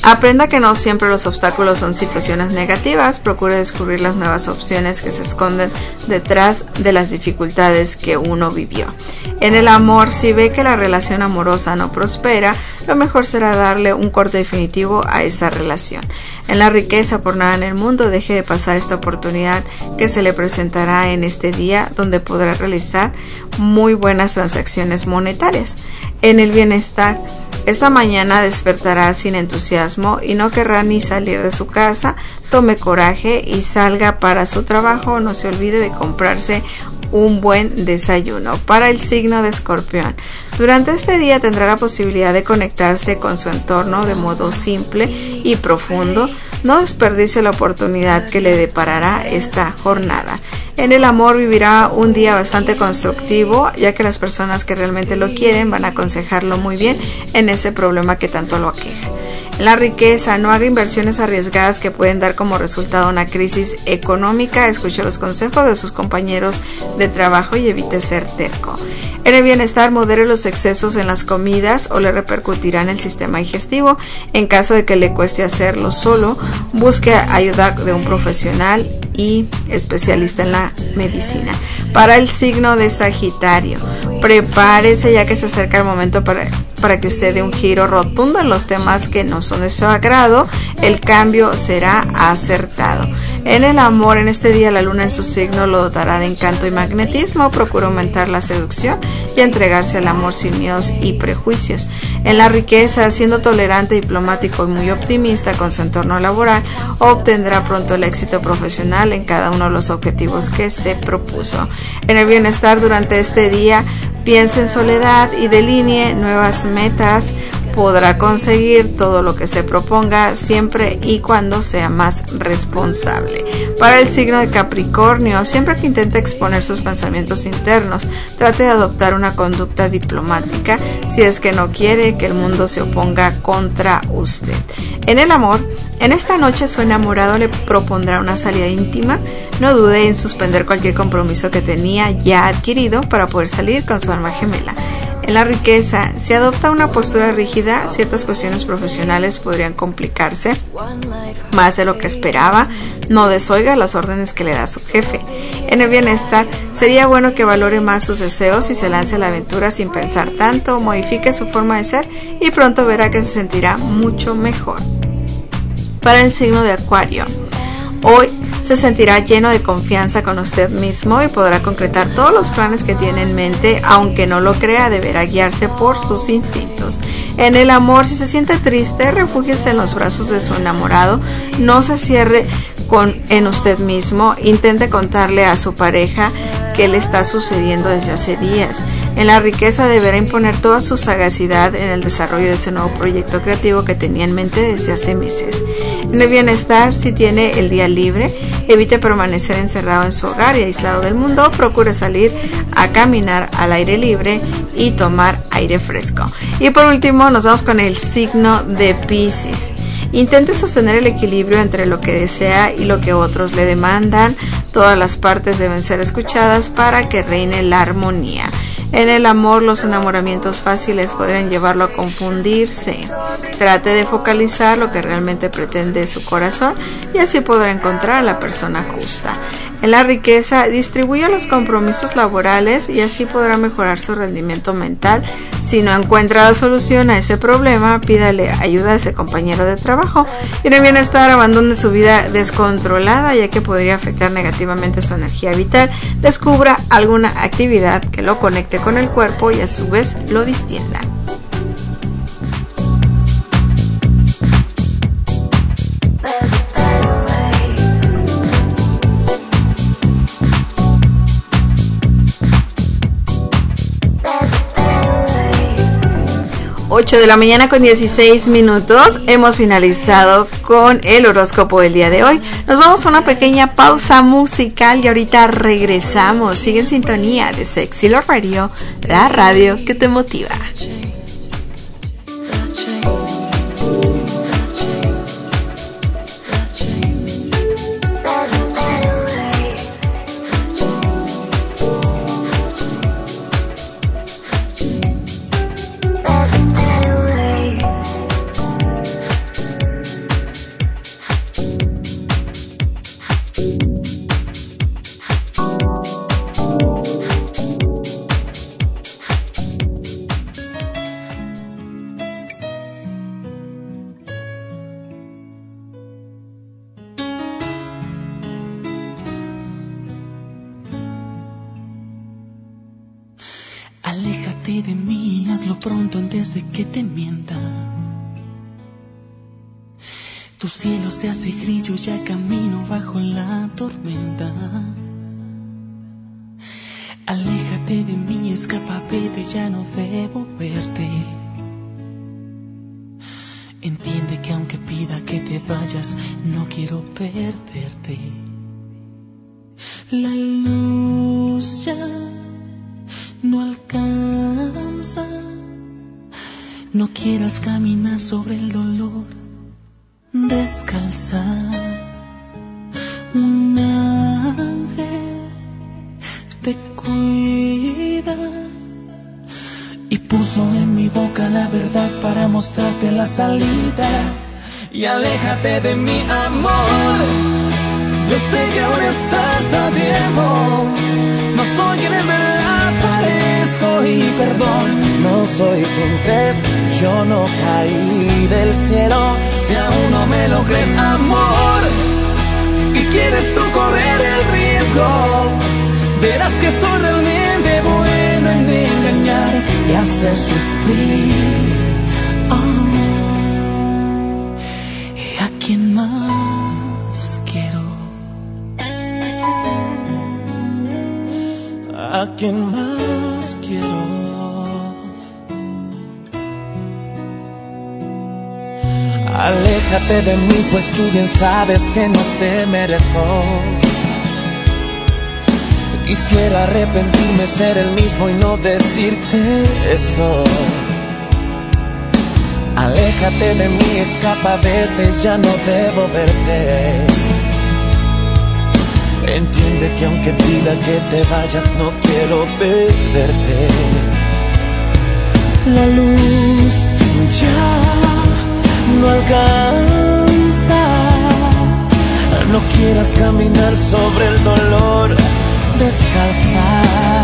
Aprenda que no siempre los obstáculos son situaciones negativas. Procure descubrir las nuevas opciones que se esconden detrás de las dificultades que uno vivió. En el amor, si ve que la relación amorosa no prospera, lo mejor será darle un corte definitivo a esa relación. En la riqueza, por nada en el mundo deje de pasar esta oportunidad que se le presentará en este día, donde podrá realizar muy buenas transacciones monetarias. En el bienestar, esta mañana despertará sin entusiasmo y no querrá ni salir de su casa. Tome coraje y salga para su trabajo. No se olvide de comprarse un buen desayuno. Para el signo de Escorpión, durante este día tendrá la posibilidad de conectarse con su entorno de modo simple y profundo. No desperdicie la oportunidad que le deparará esta jornada. En el amor, vivirá un día bastante constructivo, ya que las personas que realmente lo quieren van a aconsejarlo muy bien en ese problema que tanto lo aqueja. En la riqueza, no haga inversiones arriesgadas que pueden dar como resultado una crisis económica. Escuche los consejos de sus compañeros de trabajo y evite ser terco. En el bienestar, modere los excesos en las comidas o le repercutirá en el sistema digestivo. En caso de que le cueste hacerlo solo, busque ayuda de un profesional y especialista en la medicina. Para el signo de Sagitario, prepárese ya que se acerca el momento para que usted dé un giro rotundo en los temas que no son de su agrado. El cambio será acertado. En el amor, en este día la luna en su signo lo dotará de encanto y magnetismo. Procura aumentar la seducción y entregarse al amor sin miedos y prejuicios. En la riqueza, siendo tolerante, diplomático y muy optimista con su entorno laboral, obtendrá pronto el éxito profesional en cada uno de los objetivos que se propuso. En el bienestar, durante este día, piense en soledad y delinee nuevas metas. Podrá conseguir todo lo que se proponga siempre y cuando sea más responsable. Para el signo de Capricornio, siempre que intente exponer sus pensamientos internos, trate de adoptar una conducta diplomática si es que no quiere que el mundo se oponga contra usted. En el amor, en esta noche su enamorado le propondrá una salida íntima. No dude en suspender cualquier compromiso que tenía ya adquirido para poder salir con su alma gemela. En la riqueza, si adopta una postura rígida, ciertas cuestiones profesionales podrían complicarse más de lo que esperaba. No desoiga las órdenes que le da su jefe. En el bienestar, sería bueno que valore más sus deseos y se lance a la aventura sin pensar tanto. Modifique su forma de ser y pronto verá que se sentirá mucho mejor. Para el signo de Acuario, hoy se sentirá lleno de confianza con usted mismo y podrá concretar todos los planes que tiene en mente. Aunque no lo crea, deberá guiarse por sus instintos. En el amor, si se siente triste, refúgiese en los brazos de su enamorado. No se cierre en usted mismo. Intente contarle a su pareja qué le está sucediendo desde hace días. En la riqueza, deberá imponer toda su sagacidad en el desarrollo de ese nuevo proyecto creativo que tenía en mente desde hace meses. En el bienestar, si tiene el día libre, evite permanecer encerrado en su hogar y aislado del mundo. Procure salir a caminar al aire libre y tomar aire fresco. Y por último, nos vamos con el signo de Piscis. Intente sostener el equilibrio entre lo que desea y lo que otros le demandan. Todas las partes deben ser escuchadas para que reine la armonía. En el amor, los enamoramientos fáciles podrían llevarlo a confundirse. Trate de focalizar lo que realmente pretende su corazón y así podrá encontrar a la persona justa. En la riqueza, distribuya los compromisos laborales y así podrá mejorar su rendimiento mental. Si no encuentra la solución a ese problema, pídale ayuda a ese compañero de trabajo. Y en el bienestar, abandone su vida descontrolada, ya que podría afectar negativamente su energía vital. Descubra alguna actividad que lo conecte con el cuerpo y a su vez lo distienda. De la mañana con 16 minutos. Hemos finalizado con el horóscopo del día de hoy. Nos vamos a una pequeña pausa musical y ahorita regresamos. Sigue en sintonía de Sexy Love Radio, la radio que te motiva. Aléjate de mí, hazlo pronto antes de que te mienta. Tu cielo se hace gris, yo ya camino bajo la tormenta. Aléjate de mí, escapa, vete, ya no debo verte. Entiende que aunque pida que te vayas, no quiero perderte. La luz ya no alcanza. No quieras caminar sobre el dolor descalza. Un ángel te cuida y puso en mi boca la verdad para mostrarte la salida. Y aléjate de mi amor, yo sé que aún estás a tiempo. No soy quien en verdad parezco y perdón, no soy quien crees. Yo no caí del cielo, si aún no me lo crees, amor, y quieres tú correr el riesgo, verás que soy realmente bueno en engañar y hacer sufrir. ¿Y a quién más quiero? ¿A quién más quiero? Aléjate de mí, pues tú bien sabes que no te merezco. Quisiera arrepentirme, ser el mismo y no decirte esto. Aléjate de mí, escapa, vete, ya no debo verte. Entiende que aunque pida que te vayas, no quiero perderte. La luz ya no alcanza. No quieras caminar sobre el dolor descalza.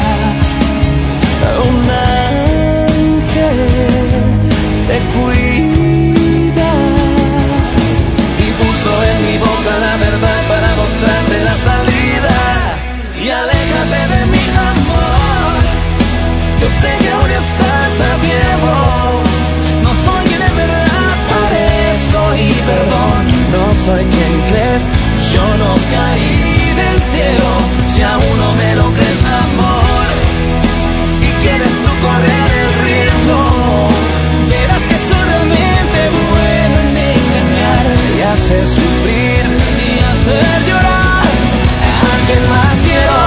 Un ángel te cuida y puso en mi boca la verdad para mostrarte la salida. Y aléjate de mi amor, yo sé que aún estás a tiempo. No soy quien en verdad parezco y perdón, no soy quien crees. Yo no caí del cielo, si aún no me lo crees, amor, y quieres tú correr el riesgo, verás que soy realmente bueno en engañar y hacer sufrir y hacer llorar. ¿A quién más quiero?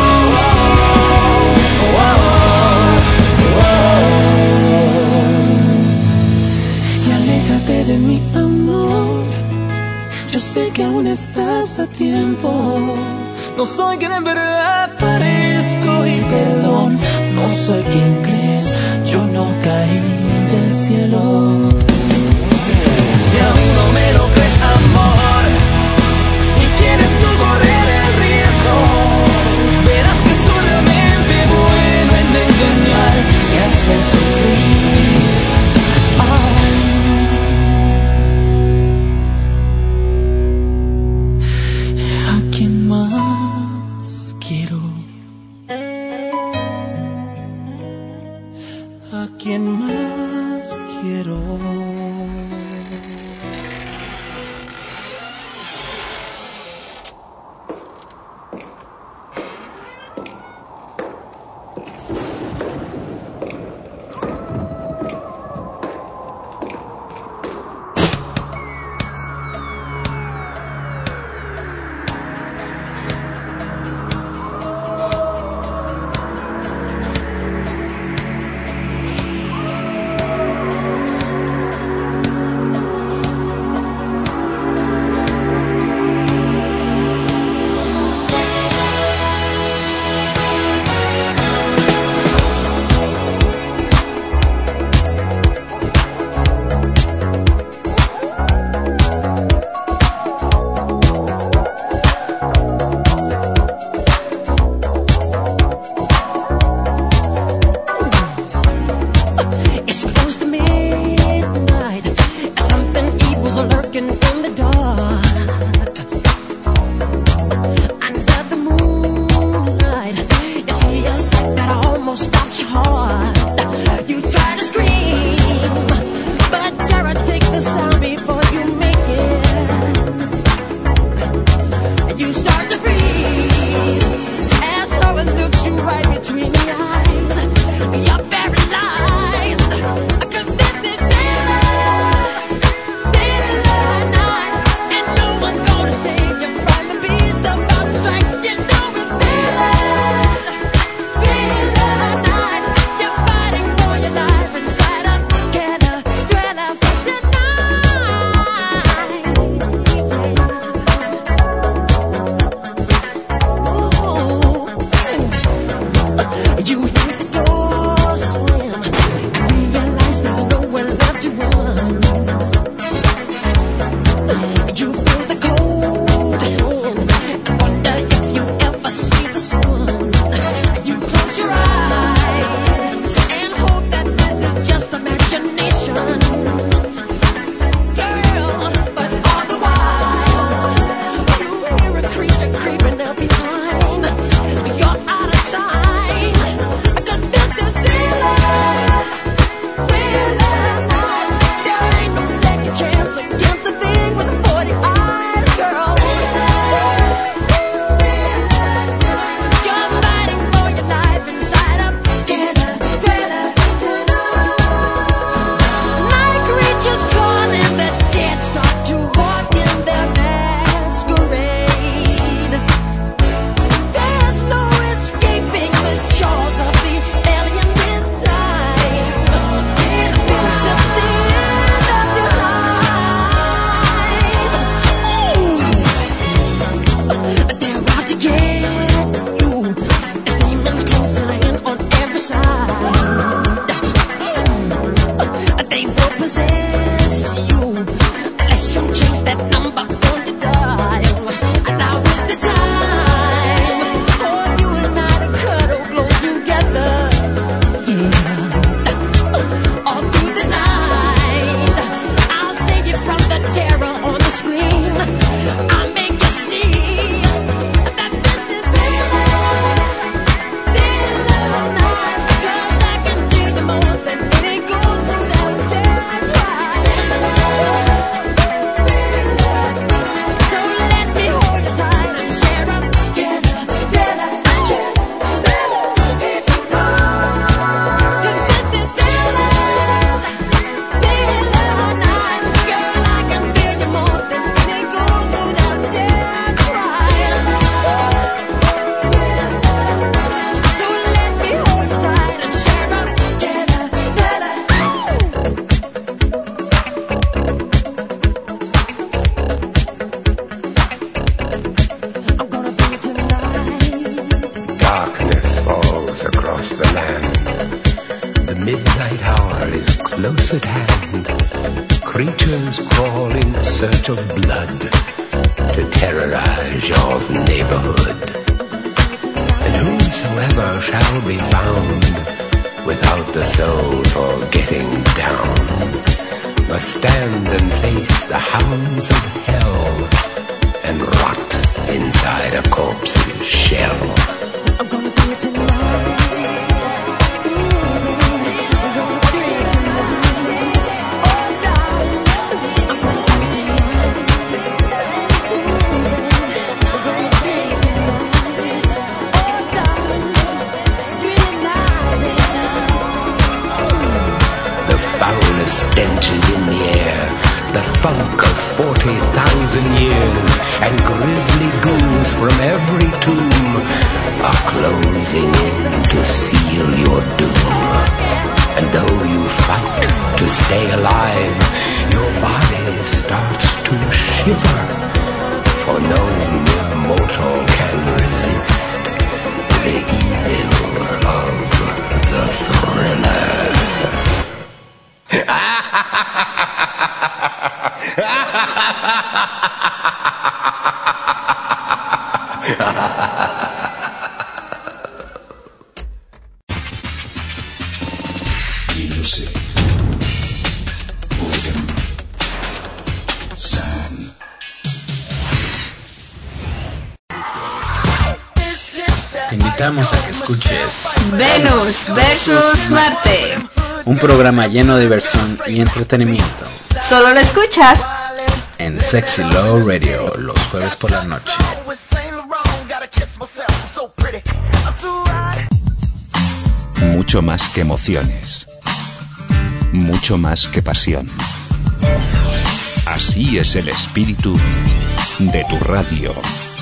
Y aléjate de mi amor, yo sé que aún estás a tiempo. No soy quien en verdad parezco y perdón, no soy quien crees. Yo no caí del cielo. Si aún no me lo crees, amor, y quieres tú correr el riesgo, verás que soy realmente bueno en engañar y hacer sufrir. ¿A quién más quiero? ¿A quién más quiero? Stopped your heart. close at hand, creatures crawl in search of blood to terrorize your neighborhood. And whosoever shall be found without the soul for getting down must stand and face the hounds of hell and rot inside a corpse's shell. I'm gonna do it tonight. Stench is in the air, the funk of 40,000 years, and grisly ghouls from every tomb are closing in to seal your doom. And though you fight to stay alive, your body starts to shiver, for no mere mortal can resist the evil of the thriller. Music, organ, sound. Te invitamos a que escuches Venus versus Marte. un programa lleno de diversión y entretenimiento Solo lo escuchas en Sexy Love Radio los jueves por la noche. Mucho más que emociones, mucho más que pasión. Así es el espíritu de tu radio.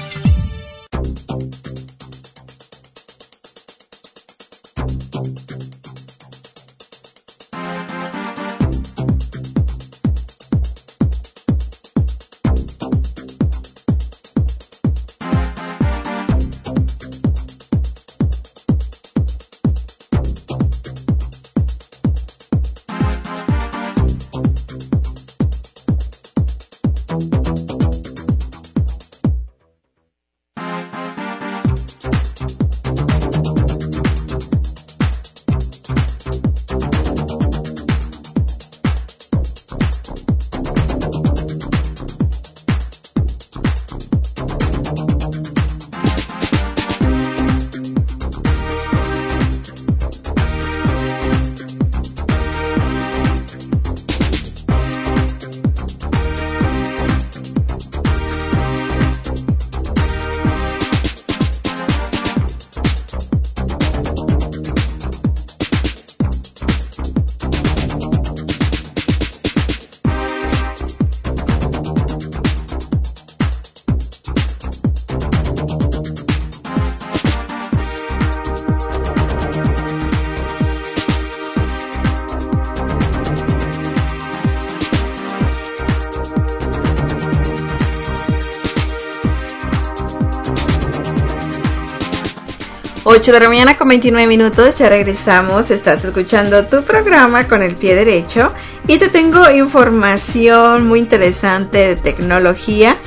Ocho de la mañana con 29 minutos, ya regresamos, estás escuchando tu programa con el pie derecho y te tengo información muy interesante de tecnología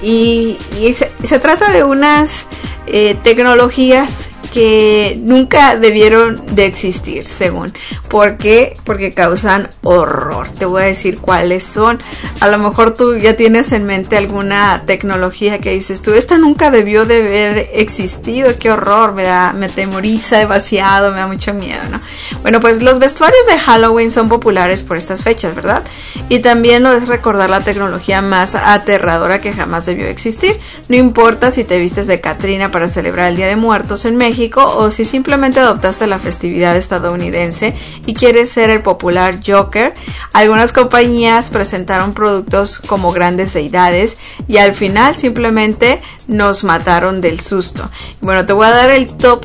y se trata de unas tecnologías que nunca debieron de existir, según. ¿Por qué? Porque causan horror. Te voy a decir cuáles son. A lo mejor tú ya tienes en mente alguna tecnología que dices tú, esta nunca debió de haber existido, qué horror, me atemoriza demasiado, me da mucho miedo, ¿no? Bueno, pues los vestuarios de Halloween son populares por estas fechas, ¿verdad? Y también lo es recordar la tecnología más aterradora que jamás debió existir. No importa si te vistes de Catrina para celebrar el Día de Muertos en México, o si simplemente adoptaste la festividad estadounidense y quieres ser el popular Joker. Algunas compañías presentaron productos como grandes deidades y al final simplemente nos mataron del susto. Bueno, te voy a dar el top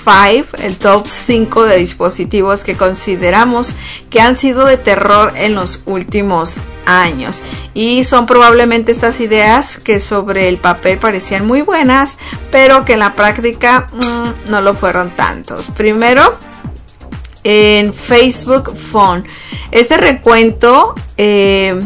5, el top 5 de dispositivos que consideramos que han sido de terror en los últimos años, y son probablemente estas ideas que sobre el papel parecían muy buenas, pero que en la práctica no lo fueron tantos. Primero, en Facebook Phone. Este recuento era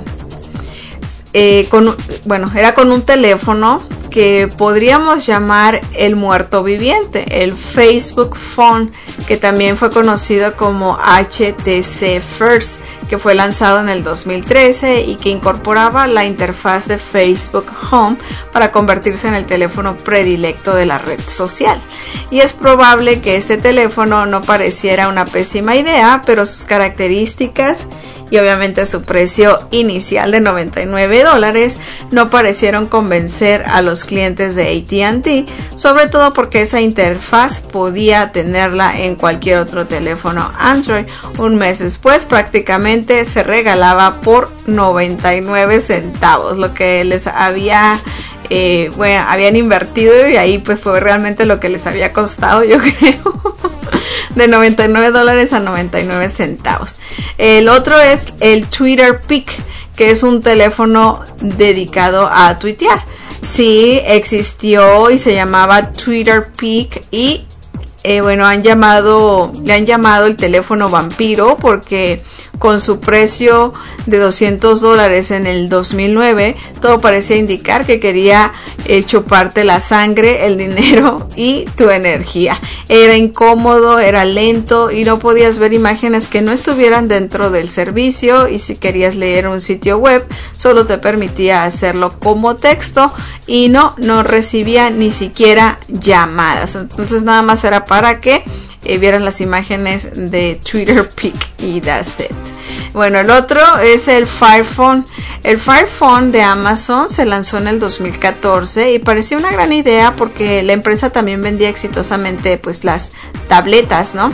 con un teléfono que podríamos llamar el muerto viviente, el Facebook Phone, que también fue conocido como HTC First, que fue lanzado en el 2013 y que incorporaba la interfaz de Facebook Home para convertirse en el teléfono predilecto de la red social. Y es probable que este teléfono no pareciera una pésima idea, pero sus características y obviamente su precio inicial de $99 no parecieron convencer a los clientes de AT&T, sobre todo porque esa interfaz podía tenerla en cualquier otro teléfono Android. Un mes después prácticamente se regalaba por 99 centavos, lo que les habían invertido, y ahí pues fue realmente lo que les había costado, yo creo. De $99 a 99 centavos. El otro es el Twitter Peak, que es un teléfono dedicado a tuitear. Sí, existió y se llamaba Twitter Peak y le han llamado el teléfono vampiro porque con su precio de $200 en el 2009, todo parecía indicar que quería chuparte la sangre, el dinero y tu energía. Era incómodo, era lento y no podías ver imágenes que no estuvieran dentro del servicio, y si querías leer un sitio web solo te permitía hacerlo como texto y no recibía ni siquiera llamadas. Entonces nada más era para que vieran las imágenes de Twitter Peak y that's it. Bueno, el otro es el Fire Phone. El Fire Phone de Amazon se lanzó en el 2014 y parecía una gran idea porque la empresa también vendía exitosamente pues las tabletas, ¿no?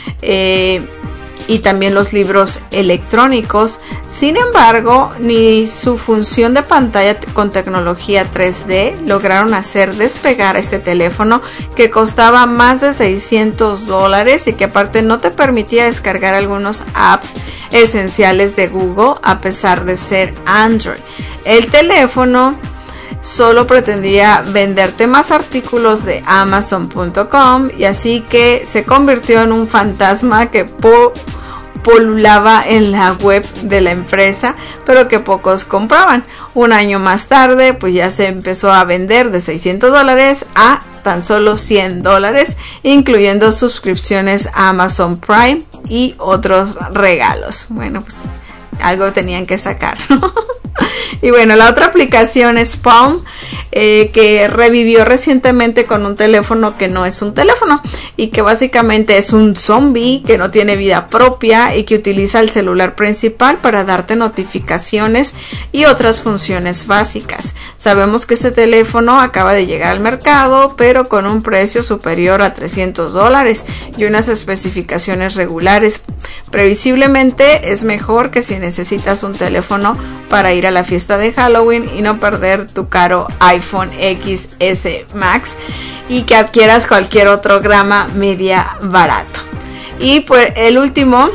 Y también los libros electrónicos. Sin embargo, ni su función de pantalla con tecnología 3D lograron hacer despegar este teléfono, que costaba más de $600 y que aparte no te permitía descargar algunos apps esenciales de Google a pesar de ser Android. El teléfono solo pretendía venderte más artículos de Amazon.com, y así que se convirtió en un fantasma que polulaba en la web de la empresa, pero que pocos compraban. Un año más tarde pues ya se empezó a vender de $600 a tan solo $100, incluyendo suscripciones a Amazon Prime y otros regalos. Bueno, pues algo tenían que sacar, ¿no? Y bueno, la otra aplicación es Palm, que revivió recientemente con un teléfono que no es un teléfono y que básicamente es un zombie que no tiene vida propia y que utiliza el celular principal para darte notificaciones y otras funciones básicas. Sabemos que este teléfono acaba de llegar al mercado, pero con un precio superior a $300 y unas especificaciones regulares. Previsiblemente es mejor que si necesitas un teléfono para ir a la fiesta de Halloween y no perder tu caro iPhone XS Max, y que adquieras cualquier otro gama media barato. Y pues el último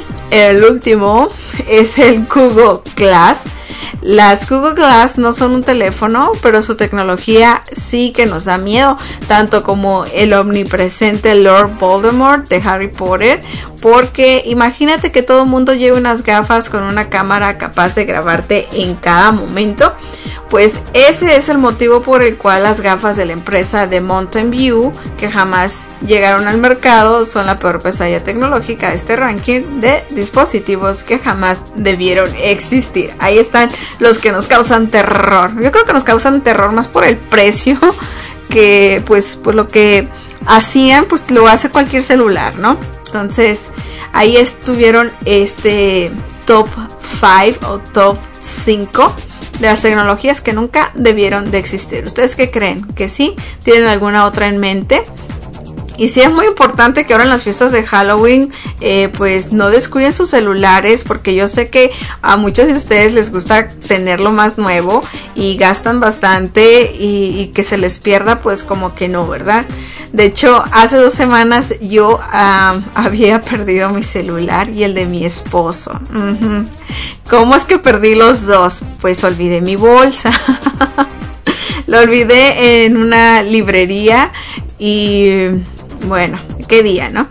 es el Google Glass. Las Google Glass no son un teléfono, pero su tecnología sí que nos da miedo, tanto como el omnipresente Lord Voldemort de Harry Potter, porque imagínate que todo el mundo lleve unas gafas con una cámara capaz de grabarte en cada momento. Pues ese es el motivo por el cual las gafas de la empresa de Mountain View, que jamás llegaron al mercado, son la peor pesadilla tecnológica de este ranking de dispositivos que jamás debieron existir. Ahí están los que nos causan terror. Yo creo que nos causan terror más por el precio, que pues por lo que hacían, pues lo hace cualquier celular, ¿no? Entonces ahí estuvieron este top 5 o top 5 de las tecnologías que nunca debieron de existir. ¿Ustedes qué creen? ¿Que sí? ¿Tienen alguna otra en mente? Y sí, es muy importante que ahora en las fiestas de Halloween pues no descuiden sus celulares, porque yo sé que a muchos de ustedes les gusta tenerlo más nuevo y gastan bastante, y que se les pierda pues como que no, ¿verdad? De hecho, hace 2 semanas yo había perdido mi celular y el de mi esposo. ¿Cómo es que perdí los dos? Pues olvidé mi bolsa. Lo olvidé en una librería y bueno, qué día, ¿no?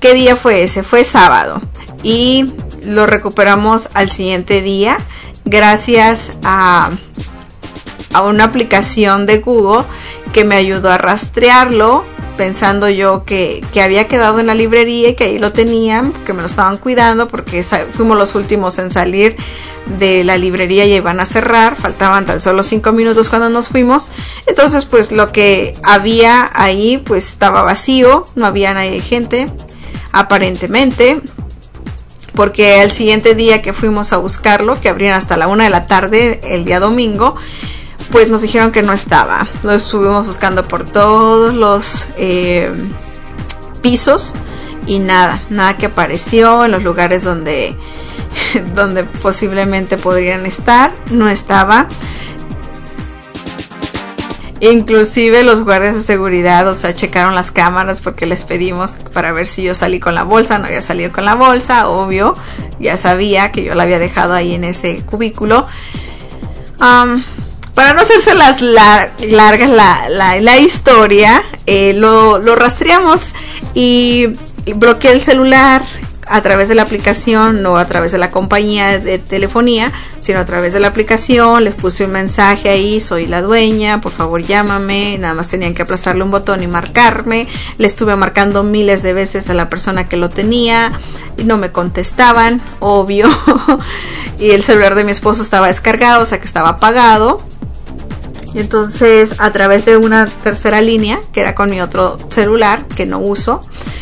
¿Qué día fue ese? Fue sábado y lo recuperamos al siguiente día gracias a una aplicación de Google que me ayudó a rastrearlo, pensando yo que había quedado en la librería y que ahí lo tenían, que me lo estaban cuidando porque fuimos los últimos en salir de la librería y iban a cerrar, faltaban tan solo 5 minutos cuando nos fuimos. Entonces pues lo que había ahí pues estaba vacío, no había nadie, gente aparentemente, porque al siguiente día que fuimos a buscarlo, que abrían hasta la 1 de la tarde el día domingo, pues nos dijeron que no estaba. Lo estuvimos buscando por todos los pisos y nada que apareció en los lugares donde posiblemente podrían estar, no estaba. Inclusive los guardias de seguridad, o sea, checaron las cámaras porque les pedimos para ver si yo salí con la bolsa. No había salido con la bolsa, obvio, ya sabía que yo la había dejado ahí en ese cubículo. Para no hacerse las largas la historia, lo rastreamos y bloqueé el celular a través de la aplicación, no a través de la compañía de telefonía, sino a través de la aplicación. Les puse un mensaje ahí: soy la dueña, por favor llámame. Nada más tenían que aplazarle un botón y marcarme. Le estuve marcando miles de veces a la persona que lo tenía y no me contestaban, obvio. Y el celular de mi esposo estaba descargado, o sea que estaba apagado. Y entonces a través de una tercera línea, que era con mi otro celular que no uso,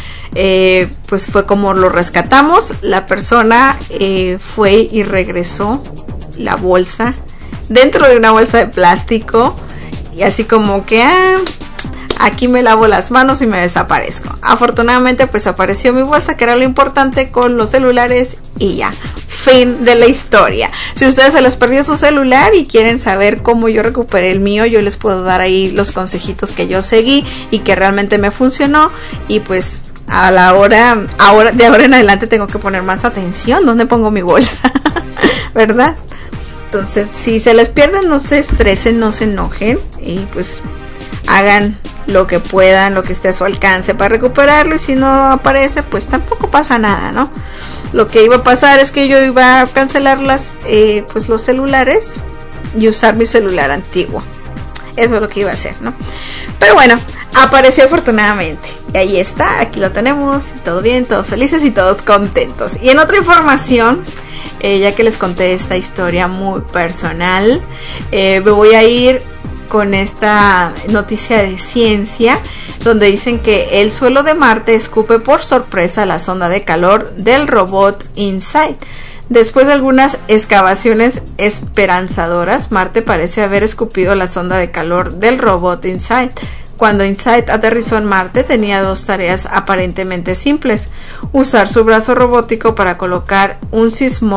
pues fue como lo rescatamos. La persona fue y regresó la bolsa dentro de una bolsa de plástico, y así como que aquí me lavo las manos y me desaparezco. Afortunadamente pues apareció mi bolsa, que era lo importante, con los celulares, y ya, fin de la historia. Si ustedes se les perdió su celular y quieren saber cómo yo recuperé el mío, yo les puedo dar ahí los consejitos que yo seguí y que realmente me funcionó. Y pues a la hora, de ahora en adelante tengo que poner más atención dónde pongo mi bolsa, ¿verdad? Entonces, si se les pierden, no se estresen, no se enojen, y pues hagan lo que puedan, lo que esté a su alcance para recuperarlo. Y si no aparece, pues tampoco pasa nada, ¿no? Lo que iba a pasar es que yo iba a cancelar pues los celulares y usar mi celular antiguo. Eso es lo que iba a hacer, ¿no? Pero bueno, apareció afortunadamente. Y ahí está, aquí lo tenemos. Todo bien, todos felices y todos contentos. Y en otra información, ya que les conté esta historia muy personal, me voy a ir con esta noticia de ciencia, donde dicen que el suelo de Marte escupe por sorpresa la sonda de calor del robot InSight. Después de algunas excavaciones esperanzadoras, Marte parece haber escupido la sonda de calor del robot InSight. Cuando InSight aterrizó en Marte, tenía dos tareas aparentemente simples: usar su brazo robótico para colocar un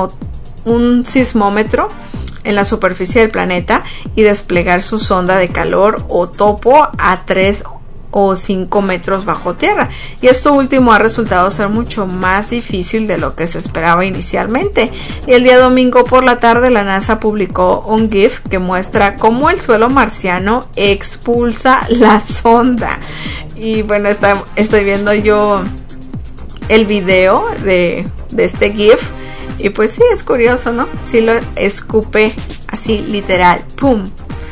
sismómetro en la superficie del planeta y desplegar su sonda de calor o topo a 3 o 5 metros bajo tierra. Y esto último ha resultado ser mucho más difícil de lo que se esperaba inicialmente. Y el día domingo por la tarde, la NASA publicó un GIF que muestra cómo el suelo marciano expulsa la sonda. Y bueno, estoy viendo yo el video de este GIF. Y pues sí, es curioso, ¿no? Sí lo escupe así literal, ¡pum!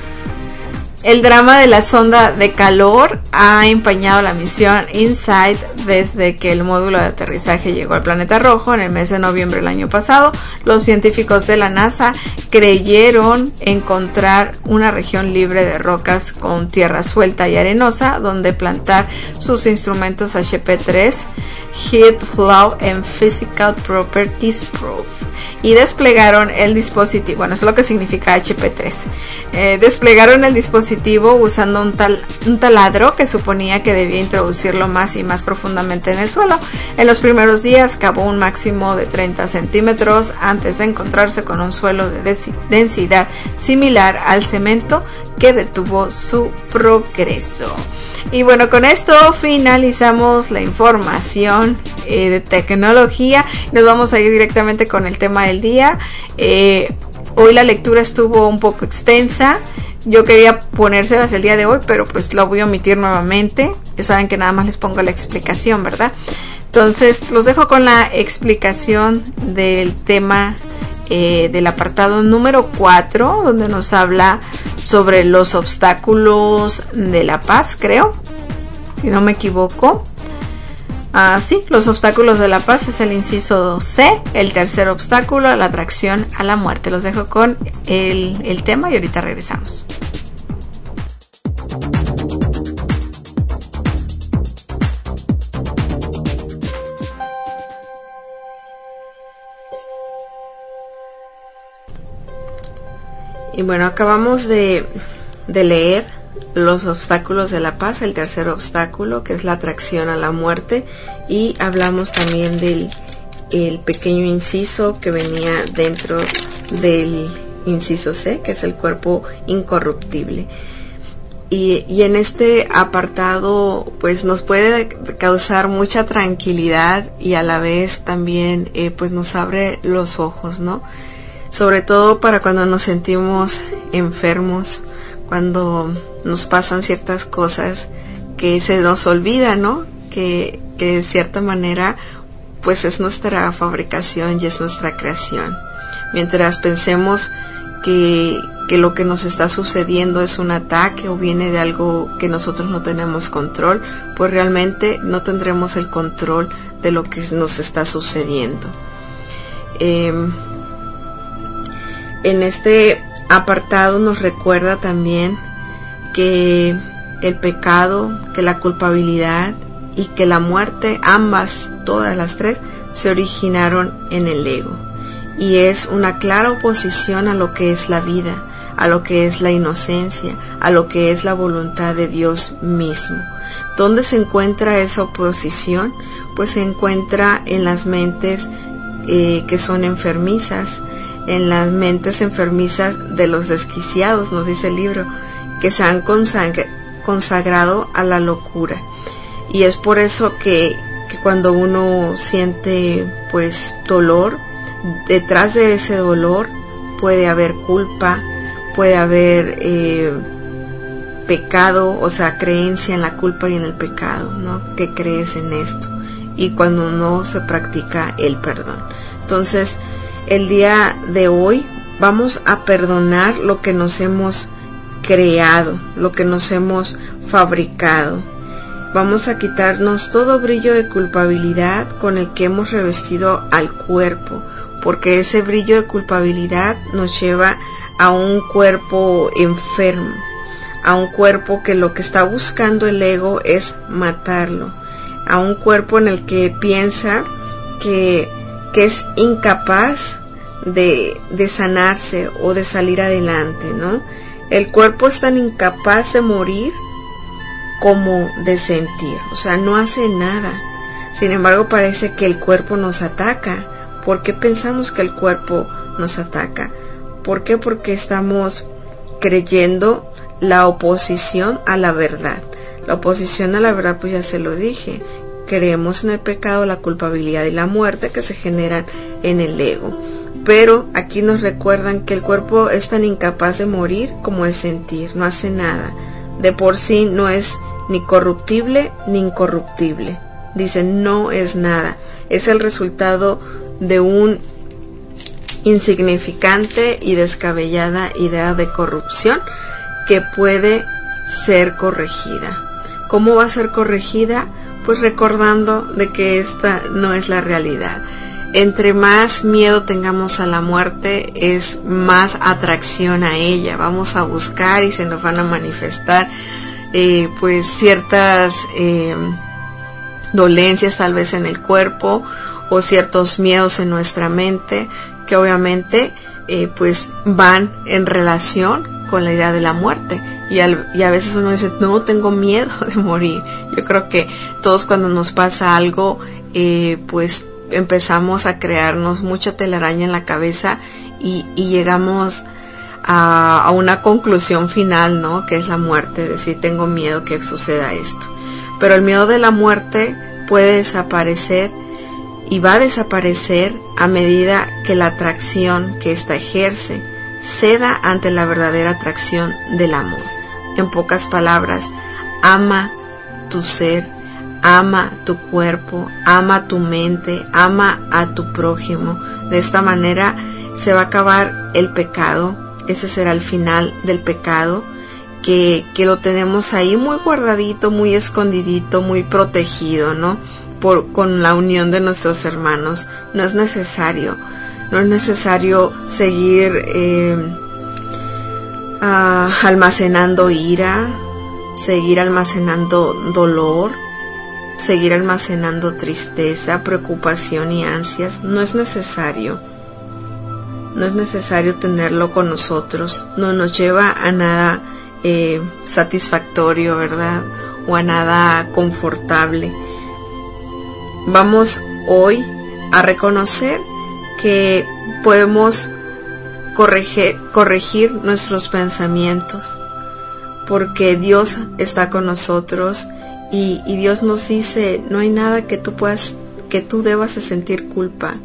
El drama de la sonda de calor ha empañado la misión InSight desde que el módulo de aterrizaje llegó al planeta rojo en el mes de noviembre del año pasado. Los científicos de la NASA creyeron encontrar una región libre de rocas con tierra suelta y arenosa donde plantar sus instrumentos HP-3 Heat Flow and Physical Properties Proof, y desplegaron el dispositivo. Bueno, eso es lo que significa HP-3. Desplegaron el dispositivo usando un taladro que suponía que debía introducirlo más y más profundamente en el suelo. En los primeros días cavó un máximo de 30 centímetros antes de encontrarse con un suelo de densidad similar al cemento que detuvo su progreso. Y bueno, con esto finalizamos la información de tecnología. Nos vamos a ir directamente con el tema del día. Hoy la lectura estuvo un poco extensa. Yo quería ponérselas el día de hoy, pero pues la voy a omitir nuevamente. Ya saben que nada más les pongo la explicación, ¿verdad? Entonces los dejo con la explicación del tema del apartado número 4, donde nos habla sobre los obstáculos de la paz, creo, si no me equivoco. Sí, los obstáculos de la paz es el inciso C, el tercer obstáculo, la atracción a la muerte. Los dejo con el tema y ahorita regresamos. Y bueno, acabamos de leer los obstáculos de la paz, el tercer obstáculo, que es la atracción a la muerte, y hablamos también del pequeño inciso que venía dentro del inciso C, que es el cuerpo incorruptible. Y en este apartado pues nos puede causar mucha tranquilidad y a la vez también pues nos abre los ojos, ¿no? Sobre todo para cuando nos sentimos enfermos, cuando nos pasan ciertas cosas que se nos olvida, ¿no? Que de cierta manera pues es nuestra fabricación y es nuestra creación. Mientras pensemos que lo que nos está sucediendo es un ataque o viene de algo que nosotros no tenemos control, pues realmente no tendremos el control de lo que nos está sucediendo. En este apartado nos recuerda también que el pecado, que la culpabilidad y que la muerte, ambas, todas las tres, se originaron en el ego. Y es una clara oposición a lo que es la vida, a lo que es la inocencia, a lo que es la voluntad de Dios mismo. ¿Dónde se encuentra esa oposición? Pues se encuentra en las mentes que son enfermizas, en las mentes enfermizas de los desquiciados, nos dice el libro, que se han consagrado a la locura. Y es por eso que cuando uno siente pues dolor, detrás de ese dolor puede haber culpa, puede haber pecado, o sea, creencia en la culpa y en el pecado, ¿no? Que crees en esto. Y cuando no se practica el perdón. Entonces, el día de hoy vamos a perdonar lo que nos hemos creado, lo que nos hemos fabricado. Vamos a quitarnos todo brillo de culpabilidad con el que hemos revestido al cuerpo, porque ese brillo de culpabilidad nos lleva a un cuerpo enfermo, a un cuerpo que lo que está buscando el ego es matarlo, a un cuerpo en el que piensa que es incapaz de sanarse o de salir adelante, ¿no? El cuerpo es tan incapaz de morir como de sentir, o sea, no hace nada. Sin embargo, parece que el cuerpo nos ataca. ¿Por qué pensamos que el cuerpo nos ataca? ¿Por qué? Porque estamos creyendo la oposición a la verdad. La oposición a la verdad, pues ya se lo dije. Creemos en el pecado, la culpabilidad y la muerte que se generan en el ego. Pero aquí nos recuerdan que el cuerpo es tan incapaz de morir como de sentir, no hace nada. De por sí no es ni corruptible ni incorruptible. Dicen, no es nada. Es el resultado de un insignificante y descabellada idea de corrupción que puede ser corregida. ¿Cómo va a ser corregida? Pues recordando de que esta no es la realidad. Entre más miedo tengamos a la muerte, es más atracción a ella. Vamos a buscar y se nos van a manifestar pues ciertas dolencias tal vez en el cuerpo o ciertos miedos en nuestra mente que obviamente pues van en relación con la idea de la muerte. Y a veces uno dice, no, tengo miedo de morir. Yo creo que todos cuando nos pasa algo, pues empezamos a crearnos mucha telaraña en la cabeza y llegamos a una conclusión final, ¿no? Que es la muerte, decir, tengo miedo que suceda esto. Pero el miedo de la muerte puede desaparecer y va a desaparecer a medida que la atracción que ésta ejerce ceda ante la verdadera atracción del amor. En pocas palabras, ama tu ser, ama tu cuerpo, ama tu mente, ama a tu prójimo. De esta manera se va a acabar el pecado. Ese será el final del pecado, que lo tenemos ahí muy guardadito, muy escondidito, muy protegido, ¿no? Con la unión de nuestros hermanos. No es necesario seguir almacenando ira, seguir almacenando dolor, seguir almacenando tristeza, preocupación y ansias. No es necesario tenerlo con nosotros. No nos lleva a nada satisfactorio, ¿verdad? O a nada confortable. Vamos hoy a reconocer que podemos corregir nuestros pensamientos, porque Dios está con nosotros y Dios nos dice: no hay nada que tú debas de sentir culpa.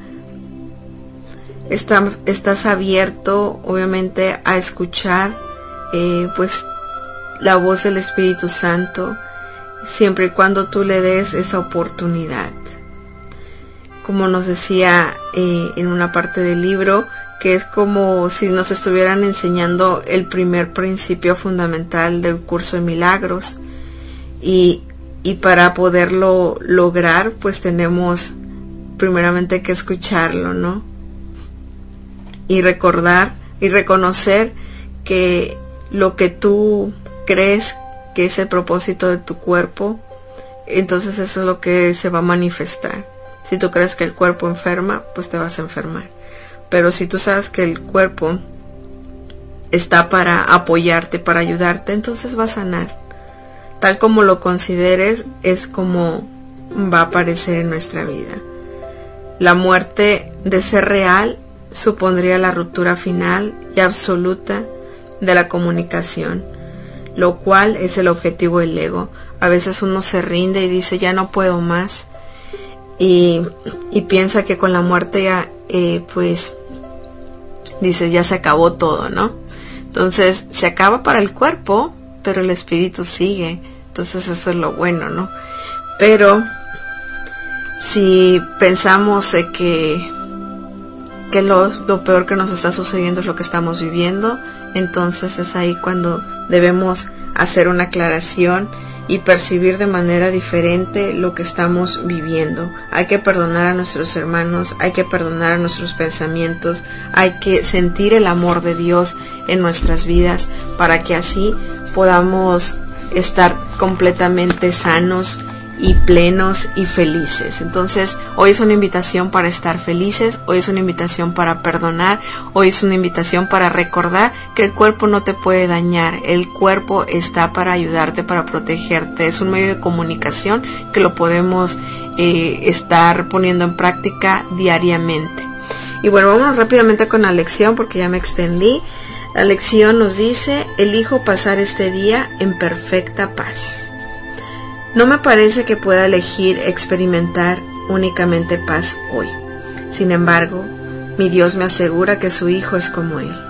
Estás abierto, obviamente, a escuchar pues la voz del Espíritu Santo, siempre y cuando tú le des esa oportunidad. Como nos decía en una parte del libro, que es como si nos estuvieran enseñando el primer principio fundamental del curso de milagros, y para poderlo lograr, pues tenemos primeramente que escucharlo, ¿no? Y recordar y reconocer que lo que tú crees que es el propósito de tu cuerpo, entonces eso es lo que se va a manifestar. Si tú crees que el cuerpo enferma, pues te vas a enfermar. Pero si tú sabes que el cuerpo está para apoyarte, para ayudarte, entonces va a sanar. Tal como lo consideres, es como va a aparecer en nuestra vida. La muerte, de ser real, supondría la ruptura final y absoluta de la comunicación, lo cual es el objetivo del ego. A veces uno se rinde y dice: ya no puedo más, y piensa que con la muerte ya, pues dice, ya se acabó todo, ¿no? Entonces se acaba para el cuerpo, pero el espíritu sigue. Entonces eso es lo bueno, ¿no? Pero si pensamos que lo peor que nos está sucediendo es lo que estamos viviendo, entonces es ahí cuando debemos hacer una aclaración y percibir de manera diferente lo que estamos viviendo. Hay que perdonar a nuestros hermanos, hay que perdonar a nuestros pensamientos, hay que sentir el amor de Dios en nuestras vidas, para que así podamos estar completamente sanos y plenos y felices. Entonces, hoy es una invitación para estar felices, hoy es una invitación para perdonar, hoy es una invitación para recordar que el cuerpo no te puede dañar, el cuerpo está para ayudarte, para protegerte. Es un medio de comunicación que lo podemos estar poniendo en práctica diariamente. Y bueno, vamos rápidamente con la lección porque ya me extendí. La lección nos dice: elijo pasar este día en perfecta paz. No me parece que pueda elegir experimentar únicamente paz hoy. Sin embargo, mi Dios me asegura que su Hijo es como Él.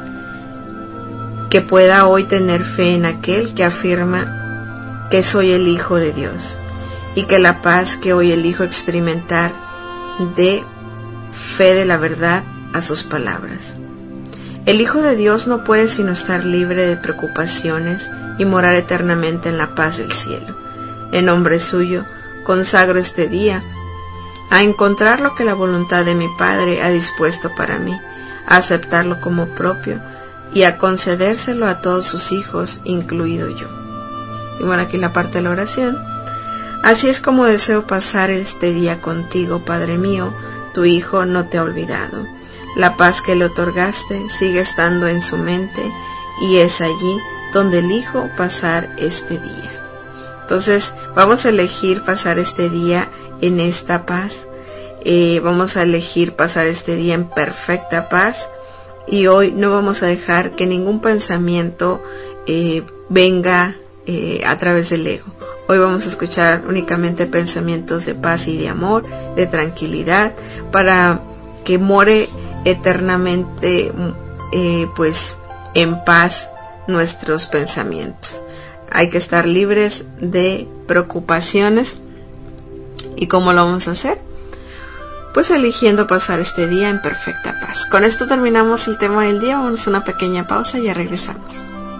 Que pueda hoy tener fe en aquel que afirma que soy el Hijo de Dios, y que la paz que hoy elijo experimentar dé fe de la verdad a sus palabras. El Hijo de Dios no puede sino estar libre de preocupaciones y morar eternamente en la paz del cielo. En nombre suyo, consagro este día a encontrar lo que la voluntad de mi Padre ha dispuesto para mí, a aceptarlo como propio y a concedérselo a todos sus hijos, incluido yo. Y bueno, aquí la parte de la oración. Así es como deseo pasar este día contigo, Padre mío. Tu Hijo no te ha olvidado. La paz que le otorgaste sigue estando en su mente, y es allí donde elijo pasar este día. Entonces vamos a elegir pasar este día en esta paz, vamos a elegir pasar este día en perfecta paz, y hoy no vamos a dejar que ningún pensamiento venga a través del ego. Hoy vamos a escuchar únicamente pensamientos de paz y de amor, de tranquilidad, para que more eternamente pues en paz nuestros pensamientos. Hay que estar libres de preocupaciones ¿Y cómo lo vamos a hacer? Pues eligiendo pasar este día en perfecta paz. Con esto terminamos el tema del día. Vamos a una pequeña pausa y ya regresamos.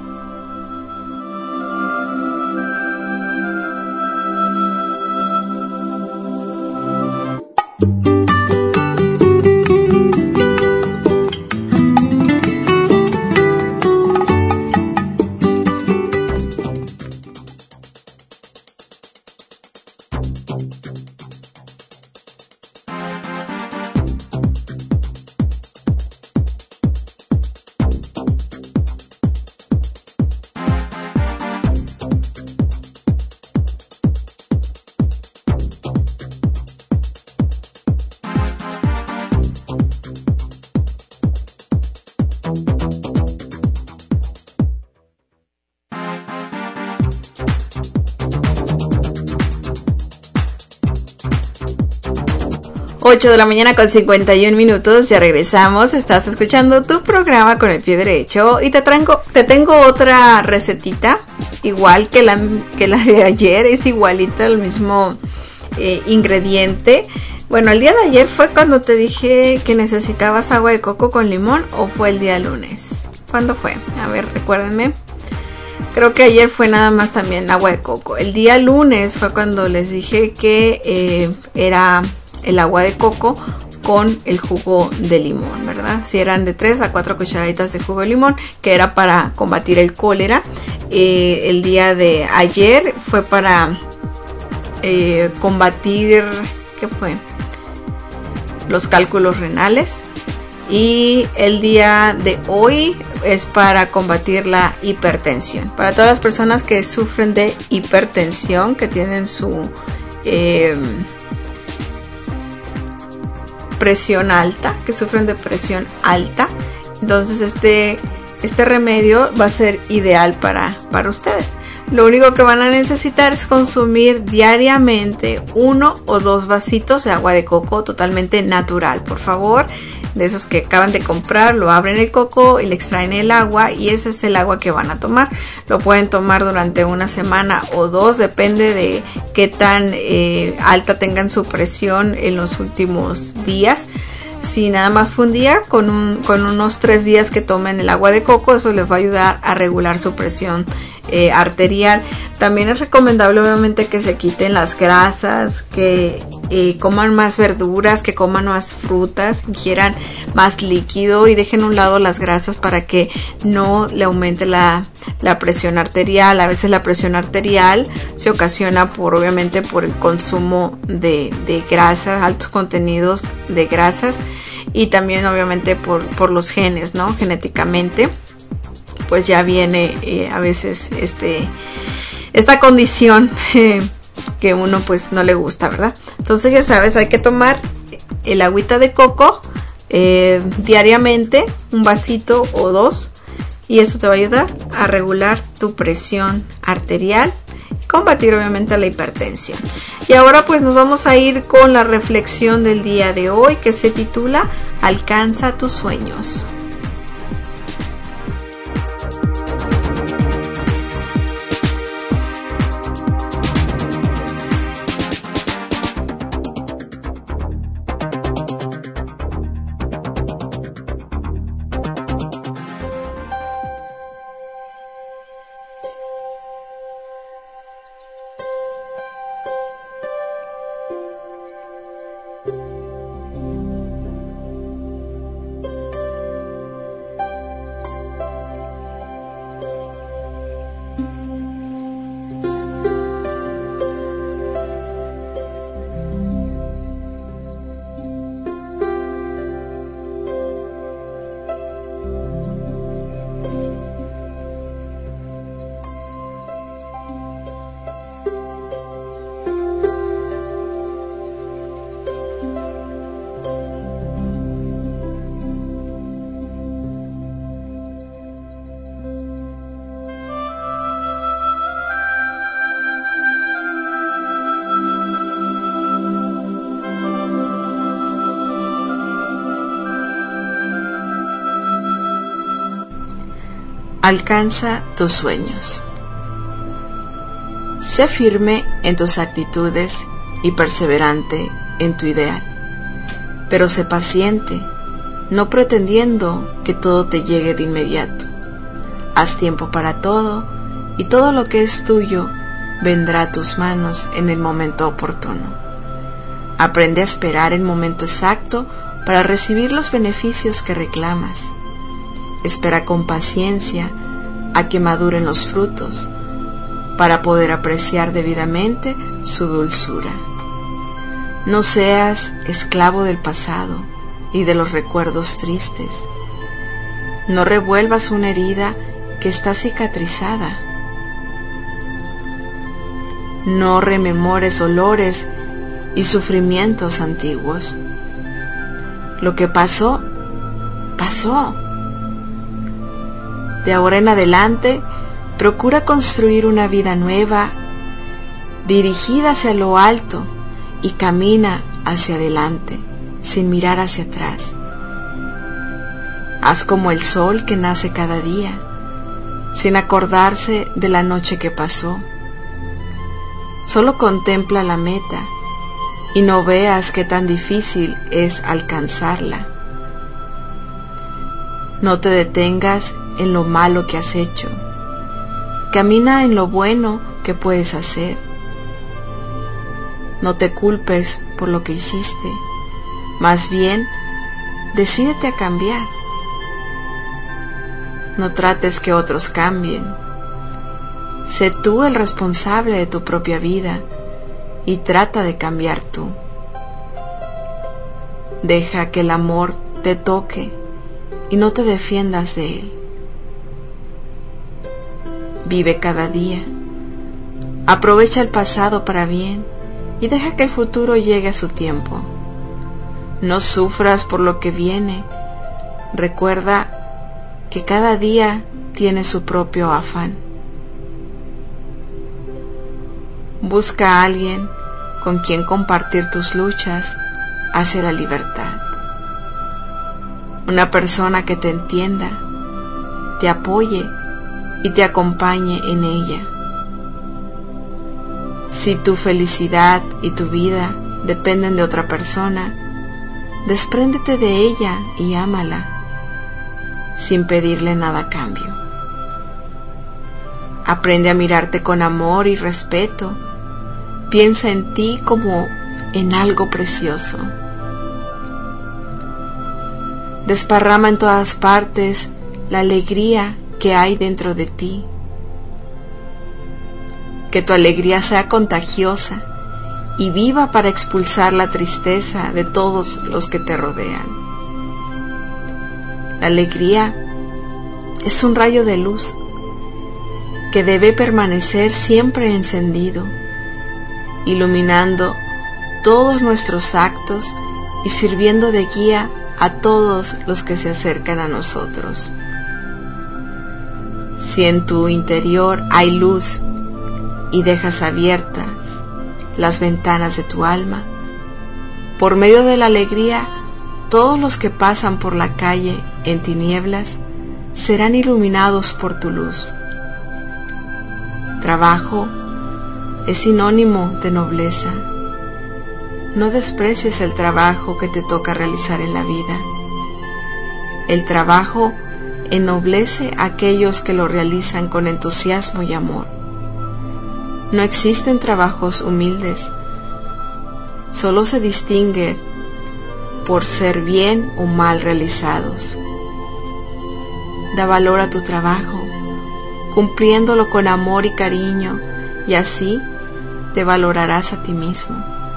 De la mañana con 51 minutos, ya regresamos. Estás escuchando tu programa Con el Pie Derecho y te tengo otra recetita, igual que la de ayer, es igualita, el mismo ingrediente. Bueno, el día de ayer fue cuando te dije que necesitabas agua de coco con limón, ¿o fue el día lunes? ¿Cuándo fue? A ver, recuérdenme. Creo que ayer fue nada más también agua de coco. El día lunes fue cuando les dije que era el agua de coco con el jugo de limón, ¿verdad? Si eran de 3 a 4 cucharaditas de jugo de limón, que era para combatir el cólera. El día de ayer fue para combatir, ¿qué fue? Los cálculos renales. Y el día de hoy es para combatir la hipertensión. Para todas las personas que sufren de hipertensión, que tienen su presión alta, que sufren de presión alta, entonces este remedio va a ser ideal para ustedes. Lo único que van a necesitar es consumir diariamente 1 o 2 vasitos de agua de coco totalmente natural, por favor, de esos que acaban de comprar. Lo abren el coco y le extraen el agua, y ese es el agua que van a tomar. Lo pueden tomar durante una semana o 2, depende de qué tan alta tengan su presión en los últimos días. Si nada más fue un día, con unos 3 días que tomen el agua de coco, eso les va a ayudar a regular su presión arterial. También es recomendable obviamente que se quiten las grasas, que coman más verduras, que coman más frutas, ingieran más líquido y dejen a un lado las grasas para que no le aumente la presión arterial. A veces la presión arterial se ocasiona obviamente por el consumo de grasas, altos contenidos de grasas, y también obviamente por los genes, ¿no? Genéticamente pues ya viene a veces esta condición que uno pues no le gusta, ¿verdad? Entonces ya sabes, hay que tomar el agüita de coco diariamente, un vasito o 2, y eso te va a ayudar a regular tu presión arterial y combatir obviamente la hipertensión. Y ahora pues nos vamos a ir con la reflexión del día de hoy, que se titula Alcanza tus sueños. Alcanza tus sueños. Sé firme en tus actitudes y perseverante en tu ideal. Pero sé paciente, no pretendiendo que todo te llegue de inmediato. Haz tiempo para todo, y todo lo que es tuyo vendrá a tus manos en el momento oportuno. Aprende a esperar el momento exacto para recibir los beneficios que reclamas. Espera con paciencia a que maduren los frutos, para poder apreciar debidamente su dulzura. No seas esclavo del pasado y de los recuerdos tristes. No revuelvas una herida que está cicatrizada. No rememores dolores y sufrimientos antiguos. Lo que pasó, pasó. De ahora en adelante, procura construir una vida nueva, dirigida hacia lo alto, y camina hacia adelante, sin mirar hacia atrás. Haz como el sol que nace cada día, sin acordarse de la noche que pasó. Solo contempla la meta y no veas qué tan difícil es alcanzarla. No te detengas en lo malo que has hecho. Camina en lo bueno que puedes hacer. No te culpes por lo que hiciste. Más bien, decídete a cambiar. No trates que otros cambien. Sé tú el responsable de tu propia vida y trata de cambiar tú. Deja que el amor te toque y no te defiendas de él. Vive cada día. Aprovecha el pasado para bien y deja que el futuro llegue a su tiempo. No sufras por lo que viene. Recuerda que cada día tiene su propio afán. Busca a alguien con quien compartir tus luchas hacia la libertad. Una persona que te entienda, te apoye y te acompañe en ella. Si tu felicidad y tu vida dependen de otra persona, despréndete de ella y ámala, sin pedirle nada a cambio. Aprende a mirarte con amor y respeto. Piensa en ti como en algo precioso. Desparrama en todas partes la alegría que hay dentro de ti. Que tu alegría sea contagiosa y viva para expulsar la tristeza de todos los que te rodean. La alegría es un rayo de luz que debe permanecer siempre encendido, iluminando todos nuestros actos y sirviendo de guía a todos los que se acercan a nosotros. Si en tu interior hay luz y dejas abiertas las ventanas de tu alma, por medio de la alegría, todos los que pasan por la calle en tinieblas serán iluminados por tu luz. Trabajo es sinónimo de nobleza. No desprecies el trabajo que te toca realizar en la vida. El trabajo ennoblece a aquellos que lo realizan con entusiasmo y amor. No existen trabajos humildes. Solo se distinguen por ser bien o mal realizados. Da valor a tu trabajo, cumpliéndolo con amor y cariño, y así te valorarás a ti mismo.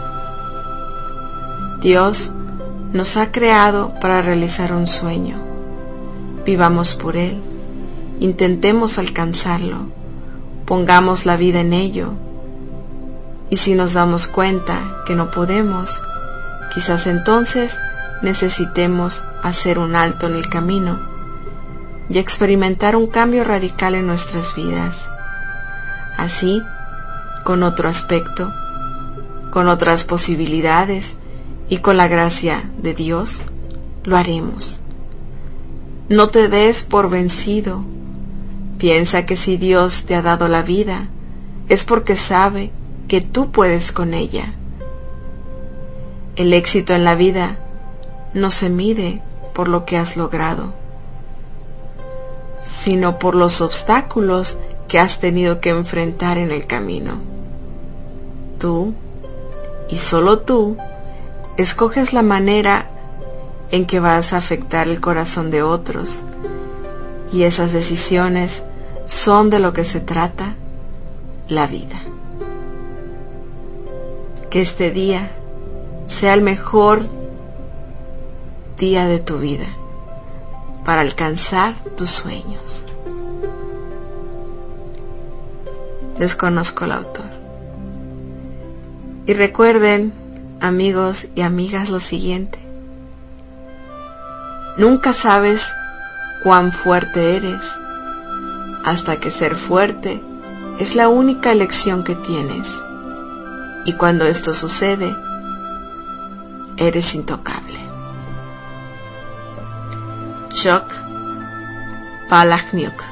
Dios nos ha creado para realizar un sueño. Vivamos por él, intentemos alcanzarlo, pongamos la vida en ello, y si nos damos cuenta que no podemos, quizás entonces necesitemos hacer un alto en el camino y experimentar un cambio radical en nuestras vidas. Así, con otro aspecto, con otras posibilidades y con la gracia de Dios, lo haremos. No te des por vencido. Piensa que si Dios te ha dado la vida, es porque sabe que tú puedes con ella El éxito en la vida no se mide por lo que has logrado, sino por los obstáculos que has tenido que enfrentar en el camino. Tú, y solo tú, escoges la manera en que vas a afectar el corazón de otros, y esas decisiones son de lo que se trata la vida. Que este día sea el mejor día de tu vida para alcanzar tus sueños. Desconozco el autor. Y recuerden, amigos y amigas, lo siguiente: nunca sabes cuán fuerte eres hasta que ser fuerte es la única elección que tienes. Y cuando esto sucede, eres intocable. Chuck Palahniuk.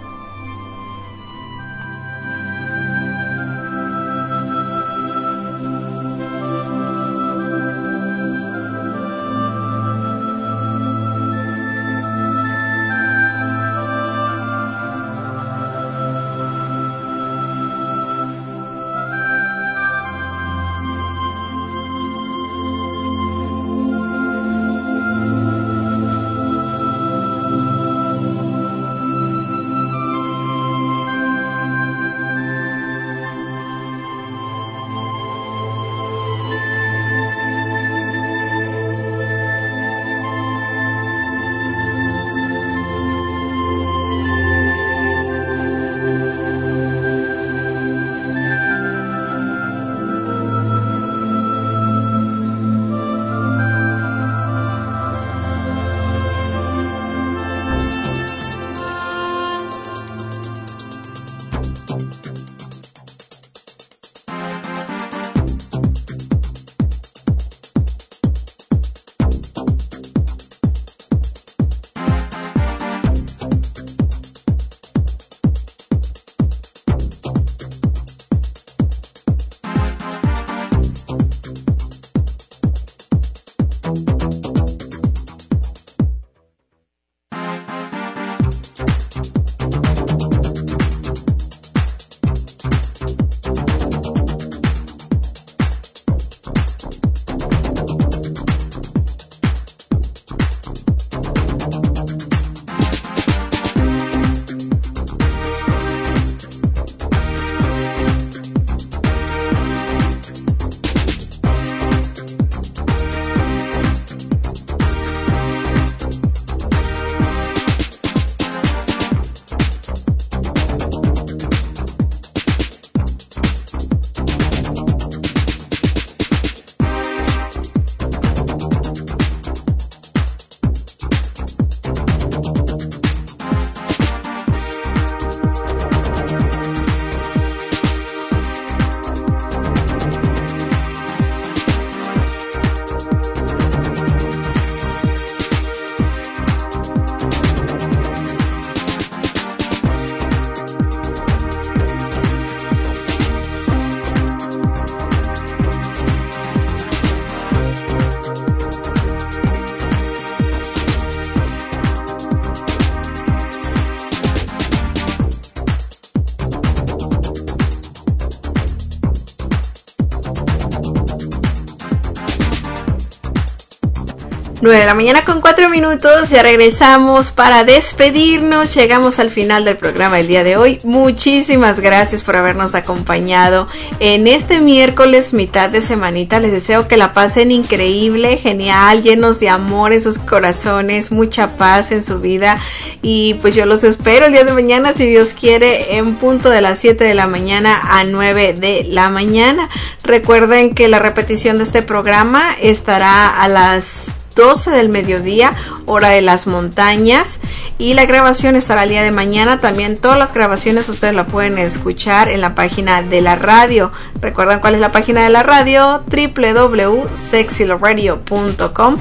Nueve de la mañana con 4 minutos, ya regresamos para despedirnos. Llegamos al final del programa del día de hoy. Muchísimas gracias por habernos acompañado en este miércoles, mitad de semanita. Les deseo que la pasen increíble, genial, llenos de amor en sus corazones, mucha paz en su vida. Y pues yo los espero el día de mañana, si Dios quiere, en punto de las 7 de la mañana a 9 de la mañana. Recuerden que la repetición de este programa estará a las 12 del mediodía, hora de las montañas, y la grabación estará el día de mañana. También todas las grabaciones ustedes la pueden escuchar en la página de la radio. ¿Recuerdan cuál es la página de la radio? www.sexyloradio.com.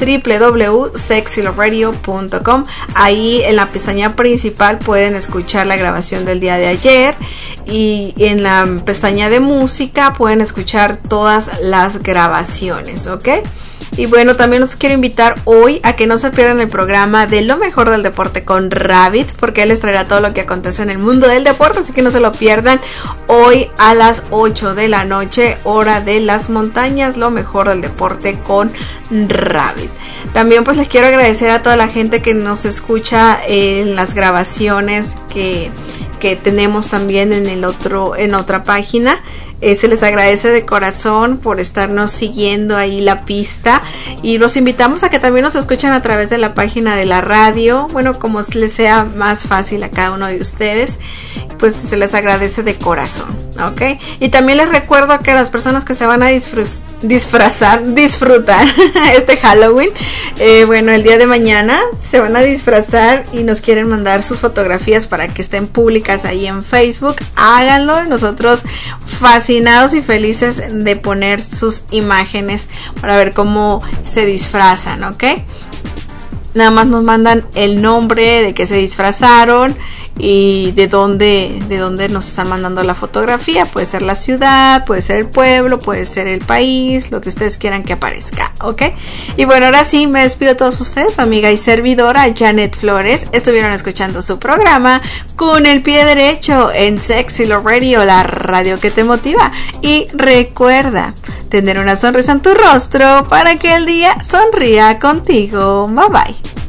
www.sexyloveradio.com. Ahí en la pestaña principal pueden escuchar la grabación del día de ayer, y en la pestaña de música pueden escuchar todas las grabaciones, ¿ok? Y bueno, también los quiero invitar hoy a que no se pierdan el programa de Lo Mejor del Deporte con Rabbit, porque él les traerá todo lo que acontece en el mundo del deporte, así que no se lo pierdan. Hoy a las 8 de la noche, hora de las montañas, Lo Mejor del Deporte con Rabbit. También pues les quiero agradecer a toda la gente que nos escucha en las grabaciones que tenemos también en otra página. Se les agradece de corazón por estarnos siguiendo ahí la pista, y los invitamos a que también nos escuchen a través de la página de la radio, bueno, como les sea más fácil a cada uno de ustedes, pues se les agradece de corazón, ¿ok? Y también les recuerdo que las personas que se van a disfrutar este Halloween, bueno, el día de mañana se van a disfrazar y nos quieren mandar sus fotografías para que estén públicas ahí en Facebook, háganlo. Nosotros fascinados y felices de poner sus imágenes para ver cómo se disfrazan, ¿ok? Nada más nos mandan el nombre de que se disfrazaron y de dónde nos están mandando la fotografía. Puede ser la ciudad, puede ser el pueblo, puede ser el país, lo que ustedes quieran que aparezca, ¿ok? Y bueno, ahora sí me despido de todos ustedes, su amiga y servidora Janet Flores. Estuvieron escuchando su programa Con el Pie Derecho en Sexy Love Radio, la radio que te motiva. Y recuerda tener una sonrisa en tu rostro para que el día sonría contigo. Bye bye.